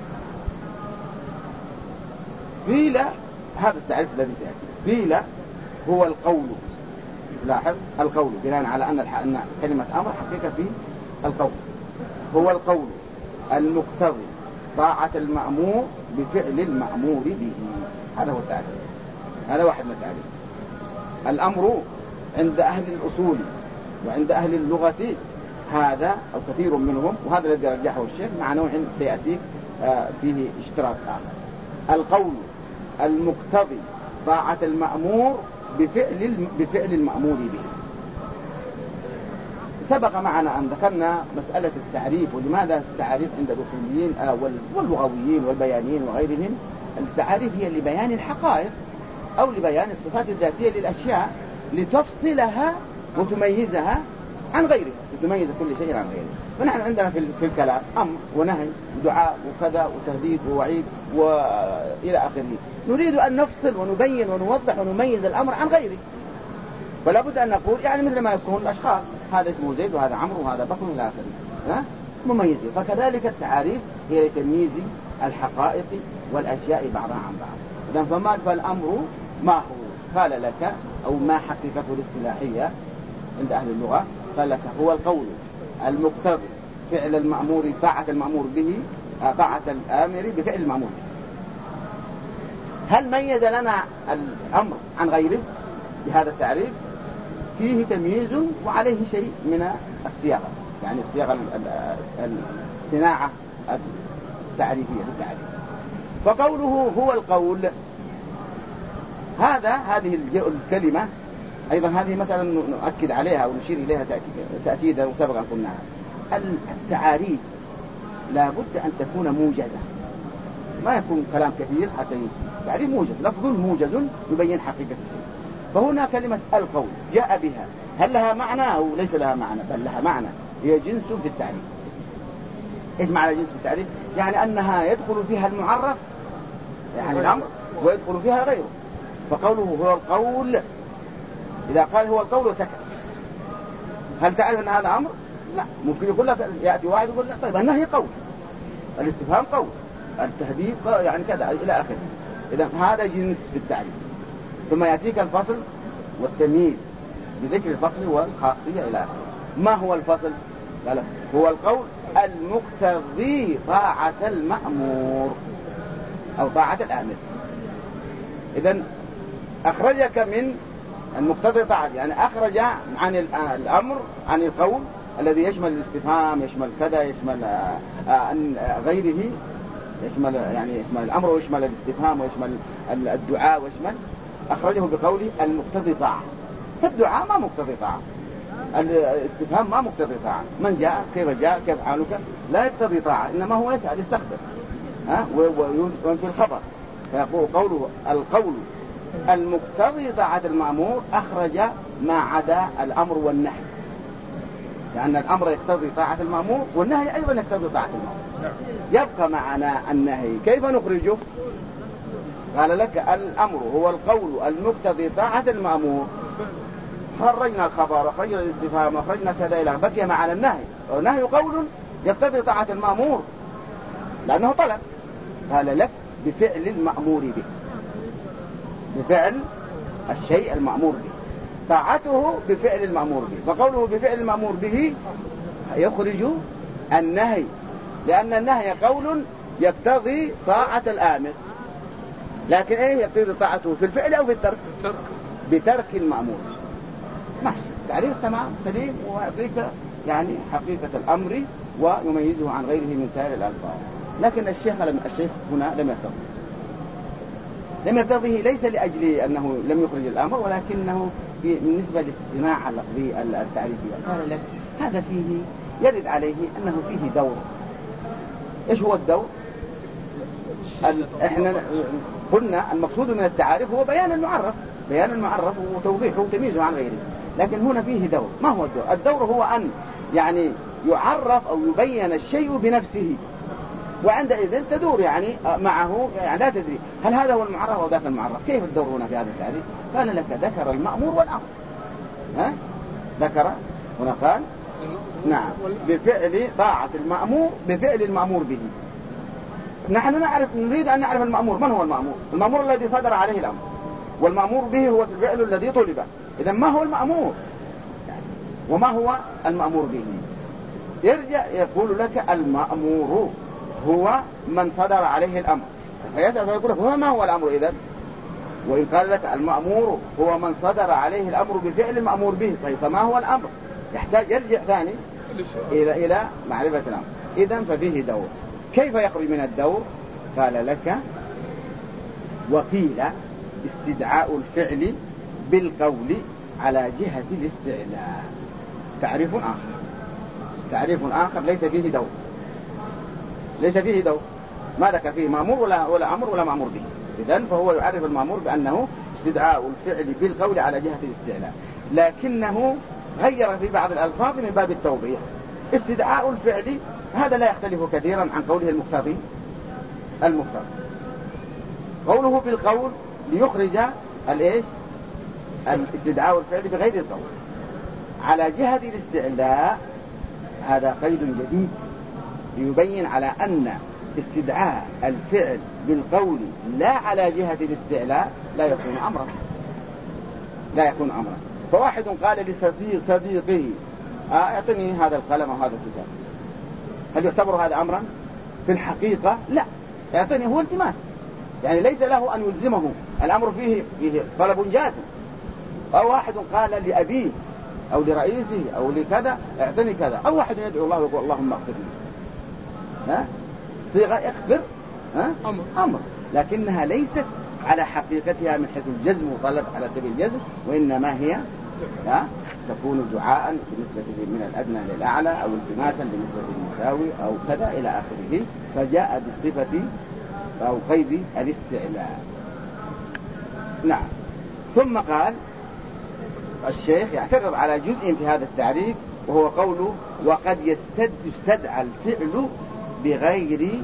قيل، هذا التعريف الذي سيأتي، قيل هو القول. لاحظ القول بناء على أن كلمة أمر حقيقة في القول، هو القول المقتضي طاعة المأمور بفعل المأمور به. هذا هو التعريف، هذا واحد من التعريف. الأمر عند أهل الأصول وعند أهل اللغة هذا أو كثير منهم، وهذا الذي رجحه الشيخ مع نوع سيأتي فيه اشتراك آخر، القول المقتضي طاعة المأمور بفعل المأمور به. سبق معنا أن ذكرنا مسألة التعريف، ولماذا التعريف عند الأصوليين واللغويين والبيانيين وغيرهم التعريف هي لبيان الحقائق أو لبيان الصفات الذاتية للأشياء، لتفصلها وتميزها عن غيرها، تميز كل شيء عن غيره. فنحن عندنا في الكلام أمر ونهي ودعاء وكذا وتهديد ووعيد وإلى آخره، نريد أن نفصل ونبين ونوضح ونميز الأمر عن غيره، فلا بد أن نقول يعني مثل ما يكون الأشخاص، هذا اسمه زيد وهذا عمرو وهذا بكر إلى آخره، مميزين. فكذلك التعاريف هي لتمييز الحقائق والأشياء بعضها عن بعض. فالأمر ما هو؟ قال لك أو ما حقيقته الاصطلاحية عند أهل اللغة؟ قال لك هو القول المقتضي فعل المأمور، طاعة المأمور به، طاعة الآمر بفعل المأمور به. هل ميز لنا الأمر عن غيره بهذا التعريف؟ فيه تمييز وعليه شيء من الصياغة، يعني الصياغة الصناعة التعريفية التعريف. فقوله هو القول، هذه الكلمة أيضا هذه مسألة نؤكد عليها ونشير إليها تأكيدا وسبقا قلناها. التعاريف لا بد أن تكون موجزة، ما يكون كلام كثير حتى يوصل. تعريف موجز، لفظ موجز يبين حقيقة الشيء. فهنا كلمة القول جاء بها، هل لها معنى أو ليس لها معنى؟ بل لها معنى، هي جنس في التعريف. إيش معنى جنس في التعريف؟ يعني أنها يدخل فيها المعرف يعني الأمر ويدخل فيها غيره. فقوله هو القول، إذا قال هو القول وسكت، هل تعرف أن هذا أمر؟ لا. ممكن يقول لك، يأتي واحد يقول لك طيب النهي قول، الاستفهام قول، التهديد يعني كذا إلى آخره. إذا هذا جنس في التعريف. ثم يأتيك الفصل والتمييز بذكر الفصل والخاصية إلى آخره. ما هو الفصل؟ قال هو القول المقتضي طاعة المأمور أو طاعة الآمر. إذن أخرجك من المقتضي طاعة، يعني أخرج عن الأمر، عن القول الذي يشمل الاستفهام، يشمل كذا، يشمل غيره، يشمل يعني يشمل الأمر ويشمل الاستفهام ويشمل الدعاء ويشمل. أخرجه بقوله المقتضي طاعة. فالدعاء ما مقتضي طاعة، الاستفهام ما مقتضي طاعة. من جاء، كيف جاء، كيف حالك، لا يقتضي طاعة، إنما هو يسأل يستخدم وينفي الخبر. فيقول قوله القول المقتضي طاعة المأمور، أخرج ما عدا الأمر والنهي، لأن الأمر يقتضي طاعة المأمور والنهي أيضا يقتضي طاعة المأمور. يبقى معنا النهي، كيف نخرجه؟ قال لك الأمر هو القول المقتضي طاعة المأمور، خرجنا الخبر، خرجنا الاستفهام، خرجنا كذا إلى بقي معنا النهي. والنهي قول يقتضي طاعة المأمور لأنه طلب. قال لك بفعل المأمور به، بفعل الشيء المأمور به، طاعته بفعل المأمور به. فقوله بفعل المأمور به يخرج النهي، لأن النهي قول يقتضي طاعة الآمر، لكن ايه يقتضي طاعته في الفعل او في الترك؟ بترك المأمور. ماشي، تعريف تمام سليم ويعطيك يعني حقيقة الأمر ويميزه عن غيره من سائر الألفاظ. لكن الشيخ هنا لم يرتضيه ليس لأجل أنه لم يخرج الأمر، ولكنه بالنسبة للصناعة اللفظية التعريفية قال لك هذا فيه يرد عليه أنه فيه دور. إيش هو الدور؟ احنا قلنا المقصود من التعاريف هو بيان المعرف وتوضيحه وتمييزه عن غيره، لكن هنا فيه دور. ما هو الدور؟ الدور هو أن يعني يعرف أو يبين الشيء بنفسه، وعندئذ تدور يعني معه، يعني لا تدري هل هذا هو المعرف أو ذاك المعرف. كيف الدور هنا في هذا التعريف؟ قال لك ذكر المأمور والأمر، ذكر هنا قال نعم بفعل طاعة المأمور بفعل المأمور به. نحن نريد أن نعرف المأمور. من هو المأمور؟ المأمور الذي صدر عليه الأمر، والمأمور به هو الفعل الذي طلب. إذا ما هو المأمور وما هو المأمور به؟ يرجع يقول لك المأمور هو من صدر عليه الأمر، فيسأل فيقول لك ما هو الأمر إذن؟ وإن قال لك المأمور هو من صدر عليه الأمر بفعل المأمور به، طيب فما هو الأمر؟ يحتاج يرجع ثاني إلى معرفة الأمر. إذن ففيه دور. كيف يخرج من الدور؟ قال لك وقيل استدعاء الفعل بالقول على جهة الاستعلاء. تعريف آخر ليس فيه دور، ما ذكر فيه مأمور ولا أمر ولا مأمور به. إذن فهو يعرف المأمور بأنه استدعاء الفعل بالقول على جهة الاستعلاء، لكنه غير في بعض الألفاظ من باب التوضيح. استدعاء الفعل هذا لا يختلف كثيرا عن قوله المقتضي. قوله بالقول ليخرج الاستدعاء الفعل بغير القول على جهة الاستعلاء. هذا قيد جديد ليبين على أن استدعاء الفعل بالقول لا على جهة الاستعلاء لا يكون أمرا. فواحد قال لصديقه اعطني هذا القلم وهذا الكتاب، هل يعتبر هذا أمرا؟ في الحقيقة لا، يعطني هو التماس، يعني ليس له أن يلزمه، الأمر فيه طلب جازم. أو واحد قال لأبيه أو لرئيسه أو لكذا اعطني كذا، أو واحد يدعو الله ويقول اللهم اغفر لي، صيغة اخبر أمر، لكنها ليست على حقيقتها من حيث الجزم وطلب على سبيل الجزم، وإنما هي تكون دعاء بالنسبة من الأدنى للأعلى، أو التماسا بالنسبة للمساوي أو كذا إلى آخره، فجاء بالصفة أو قيد الاستعلاء. نعم. ثم قال الشيخ يعترض على جزء في هذا التعريف، وهو قوله وقد يستدعى الفعل بغير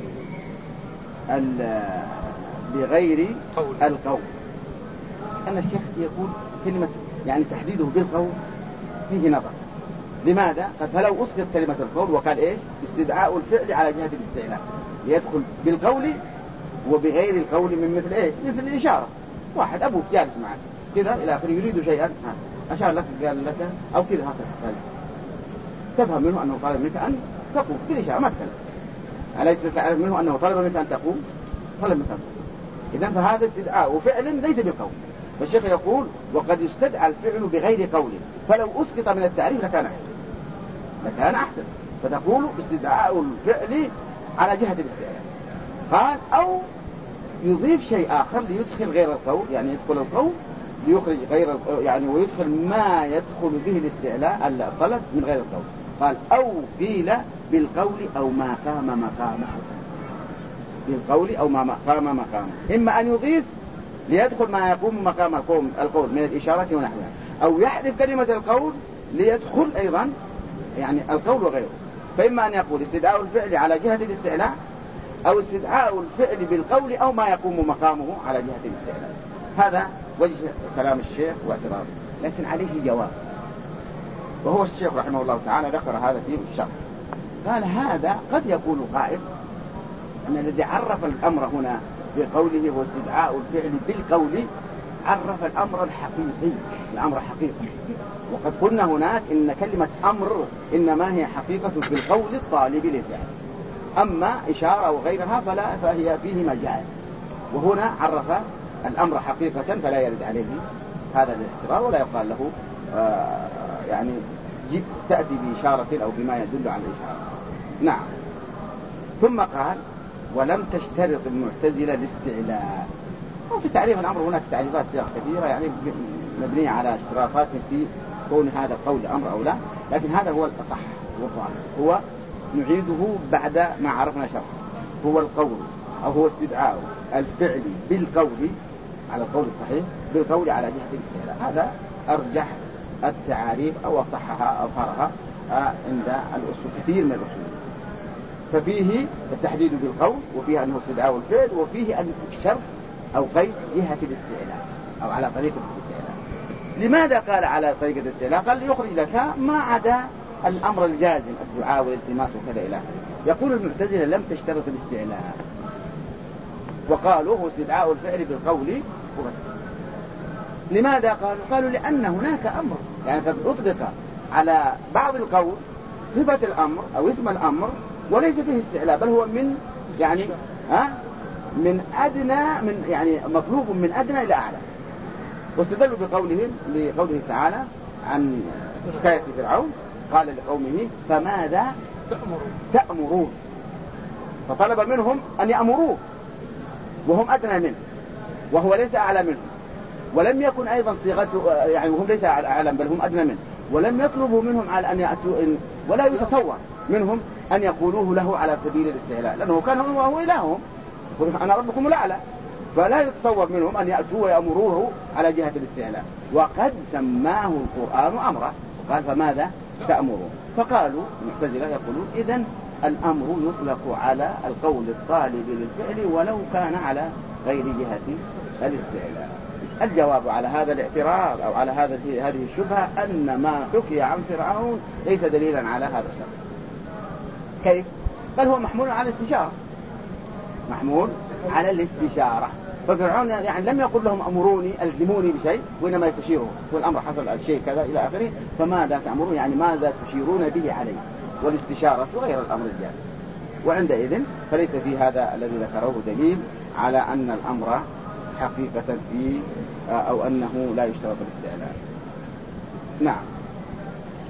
القول. أن الشيخ يقول كلمة يعني تحديده بالقول فيه نظر. لماذا؟ قال فلو أسقط كلمة القول وقال إيش؟ استدعاء الفعل على جهة الاستعلاء، يدخل بالقول وبغير القول من مثل إيش؟ مثل الإشارة. واحد أبوك جالس معك كذا إلى آخره يريد شيئا، أشار لك قال لك أو كذا هكذا، تفهم منه أنه طلب منك أن تقوم بالإشارة ما تكلم. أليس تعرف منه أنه طلب منك أن تقوم؟ طلب منك أن تقوم. إذن فهذا استدعاء فعل ليس بالقول. فالشيخ يقول وقد استدعى الفعل بغير قول، فلو أسقط من التعريف لكان أحسن. فتقول استدعاء الفعل على جهة الاستعلاء. قال أو يضيف شيء آخر ليدخل غير القول، يعني يدخل القول ليخرج غير يعني ويدخل ما يدخل به الاستعلاء الطلب من غير القول. قال أو قيل بالقول أو ما قام مقامه، بالقول أو ما قام مقامه، إما أن يضيف ليدخل ما يقوم مقام القول من الإشارة ونحوها، أو يحذف كلمة القول ليدخل أيضا يعني القول وغيره. فإما أن يقول استدعاء الفعل على جهة الاستعلاء، أو استدعاء الفعل بالقول أو ما يقوم مقامه على جهة الاستعلاء. هذا وجه كلام الشيخ واعتراضه، لكن عليه جواب، وهو الشيخ رحمه الله تعالى ذكر هذا في الشرح. قال هذا قد يقول قائل أن الذي عرف الأمر هنا بقوله هو استدعاء الفعل بالقول عرف الأمر الحقيقي، الأمر حقيقي. وقد قلنا هناك إن كلمة أمر إنما هي حقيقة في القول الطالب للفعل، أما إشارة وغيرها فهي فيه مجاز. وهنا عرف الأمر حقيقة فلا يرد عليه هذا الاستقرار، ولا يقال له يعني تأتي بإشارة أو بما يدل على الإشارة. نعم. ثم قال ولم تشترط المعتزلة الاستعلاء. وفي تعريف الأمر هناك تعريفات كثيرة يعني مبنية على اشتراطات في كون هذا القول أمر أو لا، لكن هذا هو الأصح هو نعيده بعد ما عرفنا شرحه. هو القول أو هو استدعاء الفعل بالقول على القول الصحيح بالقول على جهة الاستعلاء. هذا أرجح التعاريف أو أصحها أو أظهرها عند الأصول كثير من الأصول. ففيه التحديد بالقول، وفيه أنه استدعاء الفعل، وفيه أن شرط أو قيد جهة الاستعلاء أو على طريقة الاستعلاء. لماذا قال على طريقة الاستعلاء؟ قال ليخرج لك ما عدا الأمر الجازم الدعاء والالتماس وكذا إلى آخره. يقول المعتزلة لم تشترط الاستعلاء، وقالوا هو استدعاء الفعل بالقول وبس. لماذا قالوا لأن هناك أمر، يعني قد أطلق على بعض القول صفة الأمر أو اسم الأمر وليس فيه استعلاء، بل هو من يعني من أدنى من يعني مطلوب من أدنى إلى أعلى. واستدلوا لقوله تعالى عن حكاية فرعون قال لقومه فماذا تأمرون، فطلب منهم أن يأمروه وهم أدنى منه وهو ليس أعلى منه، ولم يكن أيضا صيغته يعني وهم ليس أعلى بل هم أدنى منه، ولم يطلبوا منهم على أن يأتوا ولا يتصور منهم أن يقولوه له على سبيل الاستعلاء، لأنه كان هو إلههم، أنا ربكم الأعلى، فلا يتصور منهم أن يأتوا ويأمروه على جهة الاستعلاء. وقد سماه القرآن أمره وقال فماذا تأمرون. فقالوا المعتزلة يقولون إذن الأمر يطلق على القول الطالب للفعل ولو كان على غير جهة الاستعلاء. الجواب على هذا الاعتراض أو على هذه الشبهة أن ما حكي عن فرعون ليس دليلا على هذا الشرط. كيف؟ بل هو محمول على الاستشارة، محمول على الاستشارة. ففرعون يعني لم يقل لهم أمروني ألزموني بشيء، وإنما يستشيرون والأمر حصل الشيء كذا إلى آخره، فماذا تأمرون يعني ماذا تشيرون به عليه، والاستشارة غير الأمر الجاهز. وعندئذ فليس في هذا الذي ذكره دليل على أن الأمر حقيقة في أو أنه لا يشترط الاستعلاء. نعم.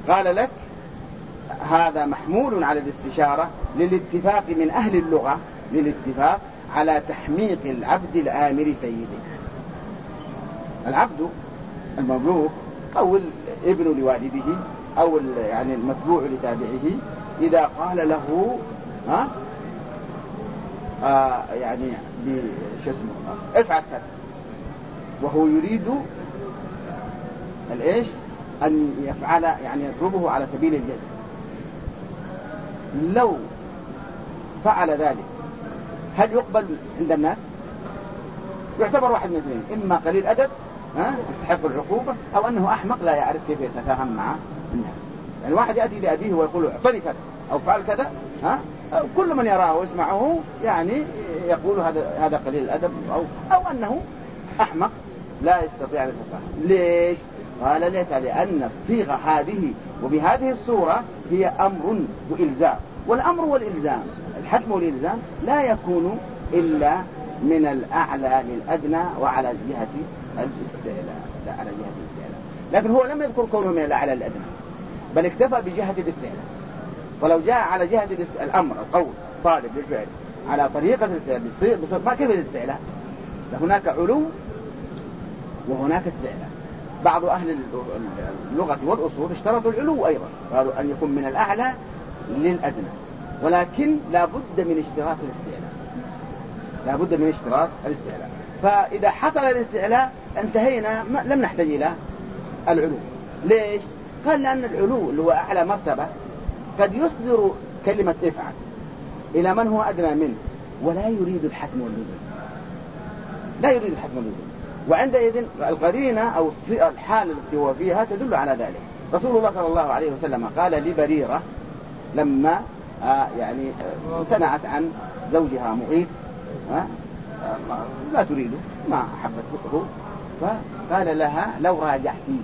قال لك هذا محمول على الاستشارة للاتفاق من أهل اللغة، للاتفاق على تحميق العبد الآمر سيده. العبد المملوك أو الابن لوالده أو يعني المتبوع لتابعه إذا قال له يعني شو اسمه افعل كذا، وهو يريد الإيش أن يفعل، يعني يطلبه على سبيل الجد، لو فعل ذلك هل يقبل عند الناس؟ يعتبر واحد من اثنين: إما قليل أدب يستحق العقوبة، أو أنه أحمق لا يعرف كيف يتفاهم مع الناس. يعني واحد يأتي لأبيه ويقول اعطني كذا أو فعل كذا، كل من يراه ويسمعه يعني يقول هذا قليل الأدب أو أنه أحمق لا يستطيع التفاهم. ليش؟ قال لك لأن الصيغة هذه وبهذه الصورة هي أمر وإلزام، والأمر والإلزام الحكم والإلزام لا يكون إلا من الأعلى للأدنى وعلى جهة الاستعلاء، لا على جهة الاستعلاء. لكن هو لم يذكر كونه من الأعلى للأدنى، بل اكتفى بجهة الاستعلاء. ولو جاء على جهة الأمر القول طالب للفعل على طريقة الاستعلاء ما كيف الاستعلاء؟ هناك علو وهناك استعلاء. بعض أهل اللغة والأصول اشترطوا العلو أيضا، قالوا أن يكون من الأعلى للأدنى، ولكن لا بد من اشتراط الاستعلاء، لا بد من اشتراط الاستعلاء. فإذا حصل الاستعلاء انتهينا، لم نحتاج إلى العلو. ليش؟ قال لأن العلو اللي هو أعلى مرتبة قد يصدر كلمة افعل إلى من هو أدنى منه ولا يريد الحتم واللزوم، لا يريد الحتم واللزوم، وعندئذ القرينة أو الحالة التي هو فيها تدل على ذلك. رسول الله صلى الله عليه وسلم قال لبريرة لما يعني امتنعت عن زوجها مغيث، لا تريده، ما حبته، فقال لها لو راجعتي،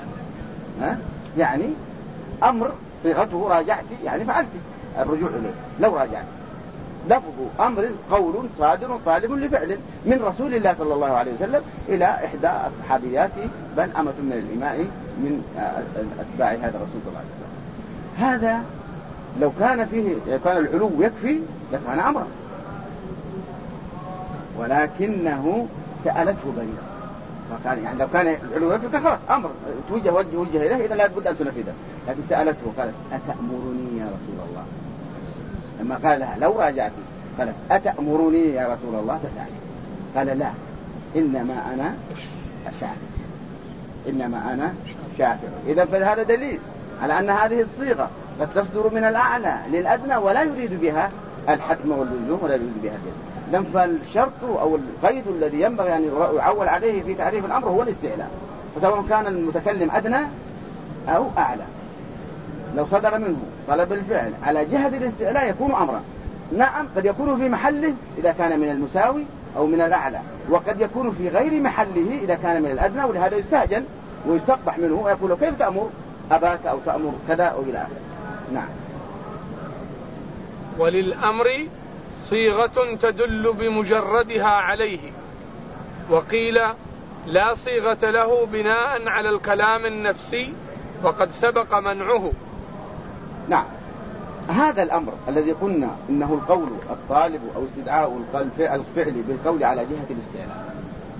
يعني أمر صيغته راجعتي يعني فعلتي الرجوع إليه. لو راجعتي لفظ أمر قول صادر طالب لفعل من رسول الله صلى الله عليه وسلم إلى إحدى الصحابيات بل أمة من الإماء من أتباع هذا الرسول صلى الله عليه وسلم. هذا لو كان فيه كان العلو يكفي لكان أمرا، ولكنه سألته بريرة، فكان يعني لو كان العلو يكفي كان خلاص أمر وجه إليه، إذا لا بد أن تنفذه. لكن سألته قالت أتأمرني يا رسول الله؟ لما قال لها لو راجعتي قالت أتأمرني يا رسول الله تسألي؟ قال لا، إنما أنا شافع، إنما أنا شافع. إذا فهذا دليل على أن هذه الصيغة قد تصدر من الأعلى للأدنى ولا يريد بها الحتم واللزوم ولا يريد بها الجزم. فالشرط أو القيد الذي ينبغي أن يعول عليه في تعريف الأمر هو الاستعلاء، فسواء كان المتكلم أدنى أو أعلى لو صدر منه طلب الفعل على جهة الاستعلاء يكون أمرا. نعم قد يكون في محله إذا كان من المساوي أو من الأعلى، وقد يكون في غير محله إذا كان من الأدنى، ولهذا يستهجن ويستقبح منه ويقول كيف تأمر أباك أو تأمر كذا أو إلى آخره. نعم. وللأمر صيغة تدل بمجردها عليه، وقيل لا صيغة له بناء على الكلام النفسي وقد سبق منعه. نعم، هذا الأمر الذي قلنا إنه القول الطالب أو استدعاء الفعل بالقول على جهة الاستعلاء،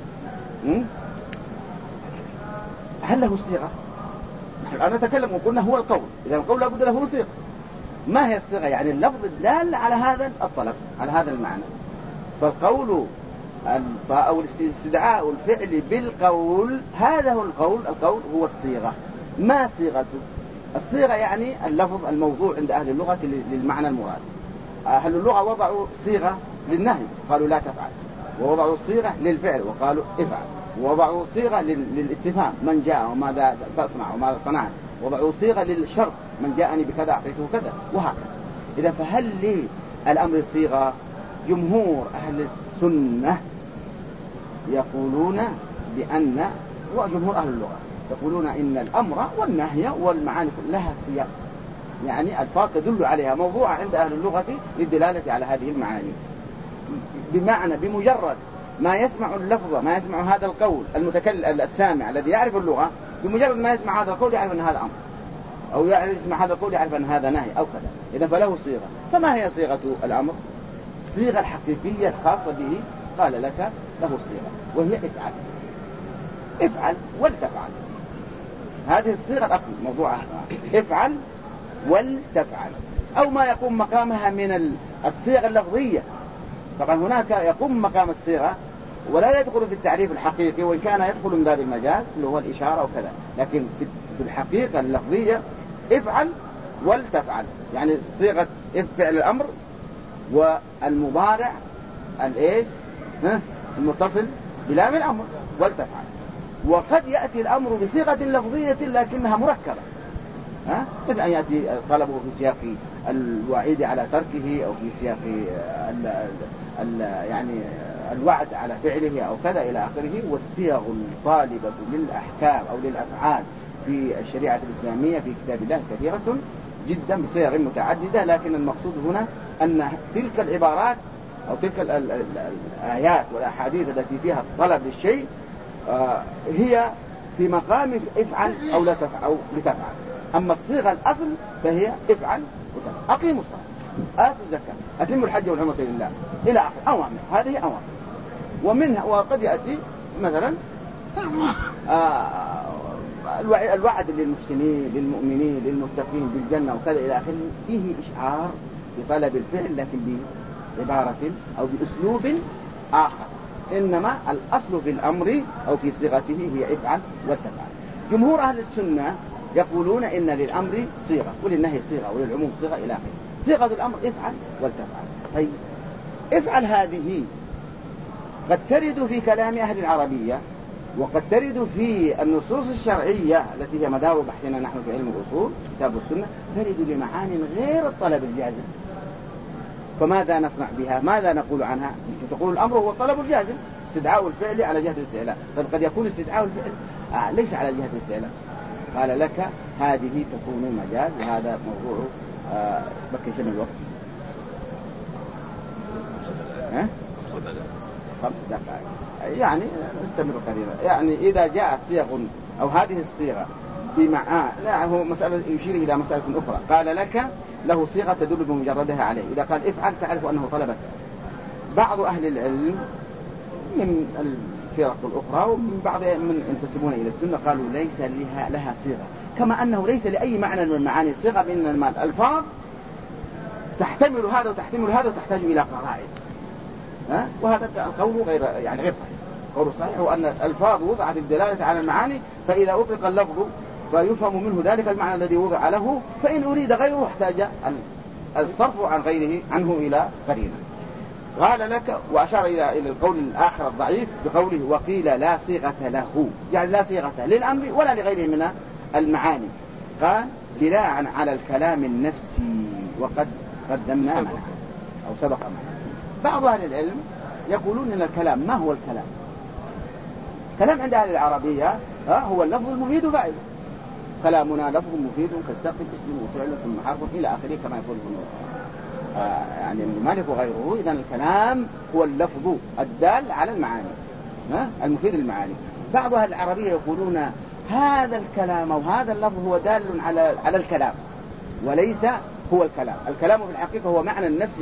هل له صيغة؟ أنا نتكلم وقلنا هو القول، إذا القول لابد له صيغة. ما هي الصيغة؟ يعني اللفظ الدال على هذا الطلب، على هذا المعنى. فالقول أو الاستدعاء الفعل بالقول هذا هو القول. القول هو الصيغة. ما صيغته؟ الصيغة يعني اللفظ الموضوع عند أهل اللغة للمعنى المراد. أهل اللغة وضعوا صيغة للنهي قالوا لا تفعل، ووضعوا صيغة للفعل وقالوا افعل، ووضعوا صيغة للاستفهام من جاء وماذا تصنع وماذا صنعت، وضعوا صيغة للشرط من جاءني بكذا أعطيته كذا، وهكذا. إذا فهل لي الأمر صيغة؟ جمهور أهل السنة يقولون بأن، وجمهور أهل اللغة يقولون إن الأمر والنهي والمعاني لها سياق، يعني الفاظ تدل عليها موضوعة عند أهل اللغة للدلالة على هذه المعاني. بمعنى بمجرد ما يسمع اللفظ، ما يسمع هذا القول المتكلم السامع الذي يعرف اللغة، بمجرد ما يسمع هذا القول يعرف أن هذا أمر. أو يسمع هذا القول يعرف أن هذا نهي أو كذا، إذا فله صيغة. فما هي صيغة الأمر؟ الصيغة الحقيقية الخاصة به قال لك له صيغة وهي افعل، افعل ولتفعل. هذه الصيغة الأصل موضوعها افعل ولتفعل، أو ما يقوم مقامها من الصيغة اللفظية. طبعا هناك يقوم مقام الصيغة ولا يدخل في التعريف الحقيقي، وإن كان يدخل من باب المجاز اللي هو الإشارة وكذا، لكن في الحقيقة اللفظية افعل ولتفعل، يعني صيغة فعل الأمر والمضارع الإيش المتصل بلام الأمر ولتفعل. وقد يأتي الأمر بصيغة لفظية لكنها مركبة، مثل أن يأتي طلبه في سياق الوعيد على تركه، أو في سياق يعني الوعد على فعله أو كذا إلى آخره. والصيغ الطالبة للأحكام أو للأفعال في الشريعة الإسلامية في كتاب الله كثيرة جدا بصيغ متعددة، لكن المقصود هنا أن تلك العبارات أو تلك الآيات والأحاديث التي فيها الطلب للشيء هي في مقام افعل أو لا تفعل أو لتفعل. أما الصيغة الأصل فهي افعل وتفعل. أقيموا الصلاة، آتوا الزكاة، أتموا الحج والعمرة لله إلى آخر أوامر. هذه أوامر. ومنها وقد يأتي مثلا الوعد للمحسنين للمؤمنين للمتقين بالجنة وكذا إلى آخره، فيه إشعار بطلب الفعل لكن بعبارة أو بأسلوب آخر. إنما الأصل في الأمر أو في صيغته هي افعل وتفعل. جمهور أهل السنة يقولون إن للأمر صيغة وللنهي صيغة وللعموم صيغة إلى آخره. صيغة الأمر افعل وتفعل. طيب افعل هذه قد ترد في كلام أهل العربية، وقد ترد في النصوص الشرعية التي هي مدار بحثنا نحن في علم الأصول كتاب السنة، ترد لمعاني غير الطلب الجازم. فماذا نصنع بها؟ ماذا نقول عنها؟ تقول الأمر هو الطلب الجازم، استدعاء الفعل على جهة الاستعلاء. طيب قد يكون استدعاء الفعل ليس على جهة الاستعلاء. قال لك هذه تكون مجاز، وهذا موضوع بكي سن الوقت 5 دقائق يعني نستمر قليلا. يعني إذا جاءت صيغ أو هذه الصيغة لا هو مسألة يشير إلى مسألة أخرى. قال لك له صيغة تدل بمجردها عليه. إذا قال افعل تعرف أنه طلبك. بعض أهل العلم من الفرق الأخرى ومن بعض من ينتسبون إلى السنة قالوا ليس لها صيغة، كما أنه ليس لأي معنى من معاني الصيغة، بأن الألفاظ تحتمل هذا وتحتمل هذا وتحتاج إلى قرائن. وهذا القول غير صحيح. قول الصحيح هو أن الألفاظ وضعت الدلالة على المعاني، فإذا أطلق اللفظ فيفهم منه ذلك المعنى الذي وضع له، فإن أريد غيره احتاج الصرف عن غيره عنه إلى قرينة. قال لك وأشار إلى القول الآخر الضعيف بقوله وقيل لا صيغة له، يعني لا صيغة للأمر ولا لغيره من المعاني. قال بناء على الكلام النفسي، وقد قدمنا معه أو سبق معه. بعض أهل العلم يقولون إن الكلام ما هو الكلام؟ كلام عند أهل العربية هو اللفظ المفيد فائدة. كلامنا لفظ مفيد كاستقل اسم وفعل ثم حرف إلى آخره كما يقول يعني ابن مالك وغيره. إذن الكلام هو اللفظ الدال على المعاني المفيد للمعاني. بعض أهل العربية يقولون هذا الكلام أو هذا اللفظ هو دال على الكلام وليس هو الكلام. الكلام في الحقيقة هو معنى النفس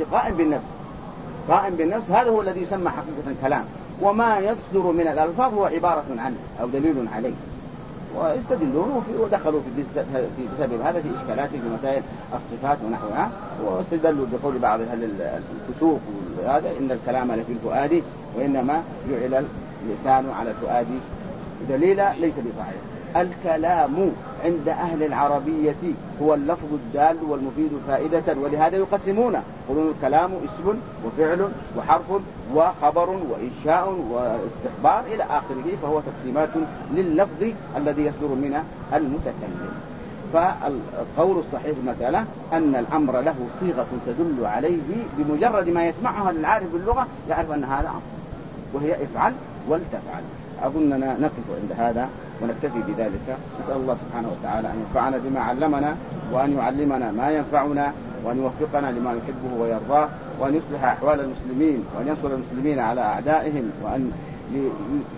قائم بالنفس، هذا هو الذي يسمى حقيقة الكلام. وما يصدر من الألفاظ هو عبارة عنه أو دليل عليه. واستدلون ودخلوا في بسبب هذا في إشكالات في مسائل الصفات ونحوها، واستدلوا بقول بعض أهل الكتب هذا إن الكلام لفي الفؤاد وإنما جعل اللسان على الفؤاد دليلا ليس بصحيح. الكلام عند أهل العربية هو اللفظ الدال والمفيد فائدة، ولهذا يقسمونه يقولون الكلام اسم وفعل وحرف وخبر وإنشاء واستخبار إلى آخره، فهو تقسيمات لللفظ الذي يصدر من المتكلم. فالقول الصحيح في المسألة أن الأمر له صيغة تدل عليه بمجرد ما يسمعها العارف باللغة يعرف أن هذا أمر، وهي افعل ولتفعل. أظننا نقف عند هذا ونكتفي بذلك. نسأل الله سبحانه وتعالى أن ينفعنا بما علمنا، وأن يعلمنا ما ينفعنا، وأن يوفقنا لما يحبه ويرضاه، وأن يصلح أحوال المسلمين، وأن ينصر المسلمين على أعدائهم، وأن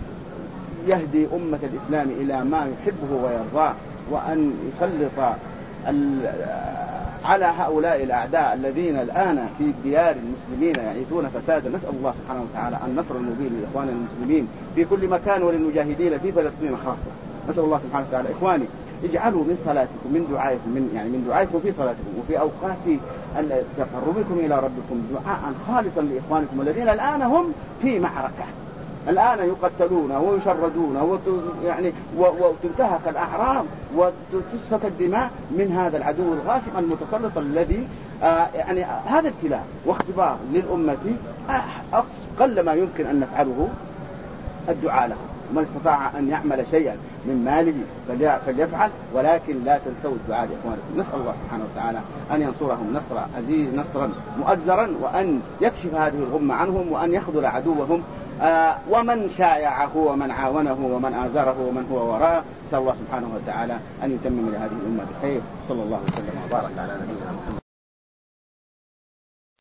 يهدي أمة الإسلام إلى ما يحبه ويرضاه، وأن يسلط على هؤلاء الأعداء الذين الآن في ديار المسلمين يعيثون فسادا. نسأل الله سبحانه وتعالى النصر المبين لإخواننا المسلمين في كل مكان وللمجاهدين في فلسطين خاصة. نسأل الله سبحانه وتعالى إخواني اجعلوا من صلاتكم من دعائكم من دعائكم في صلاتكم وفي أوقات تقربكم إلى ربكم دعاء خالصا لإخوانكم الذين الآن هم في معركة، الآن يقتلون ويشردون وتنتهك الأعراض وتسفك الدماء من هذا العدو الغاشم المتسلط الذي هذا ابتلاء واختبار للأمة. قل ما يمكن أن نفعله الدعاء له، من استطاع أن يعمل شيئا من ماله فليفعل، ولكن لا تنسوا الدعاء لإخوانكم. نسأل الله سبحانه وتعالى أن ينصرهم نصرا عزيز نصرا مؤزرا، وأن يكشف هذه الغمة عنهم، وأن يخذل عدوهم ومن شايعه ومن عاونه ومن آزره ومن هو وراءه. نسأل الله سبحانه وتعالى أن يتمم لهذه الأمة بخير. صلى الله وسلم وبارك على نبينا محمد.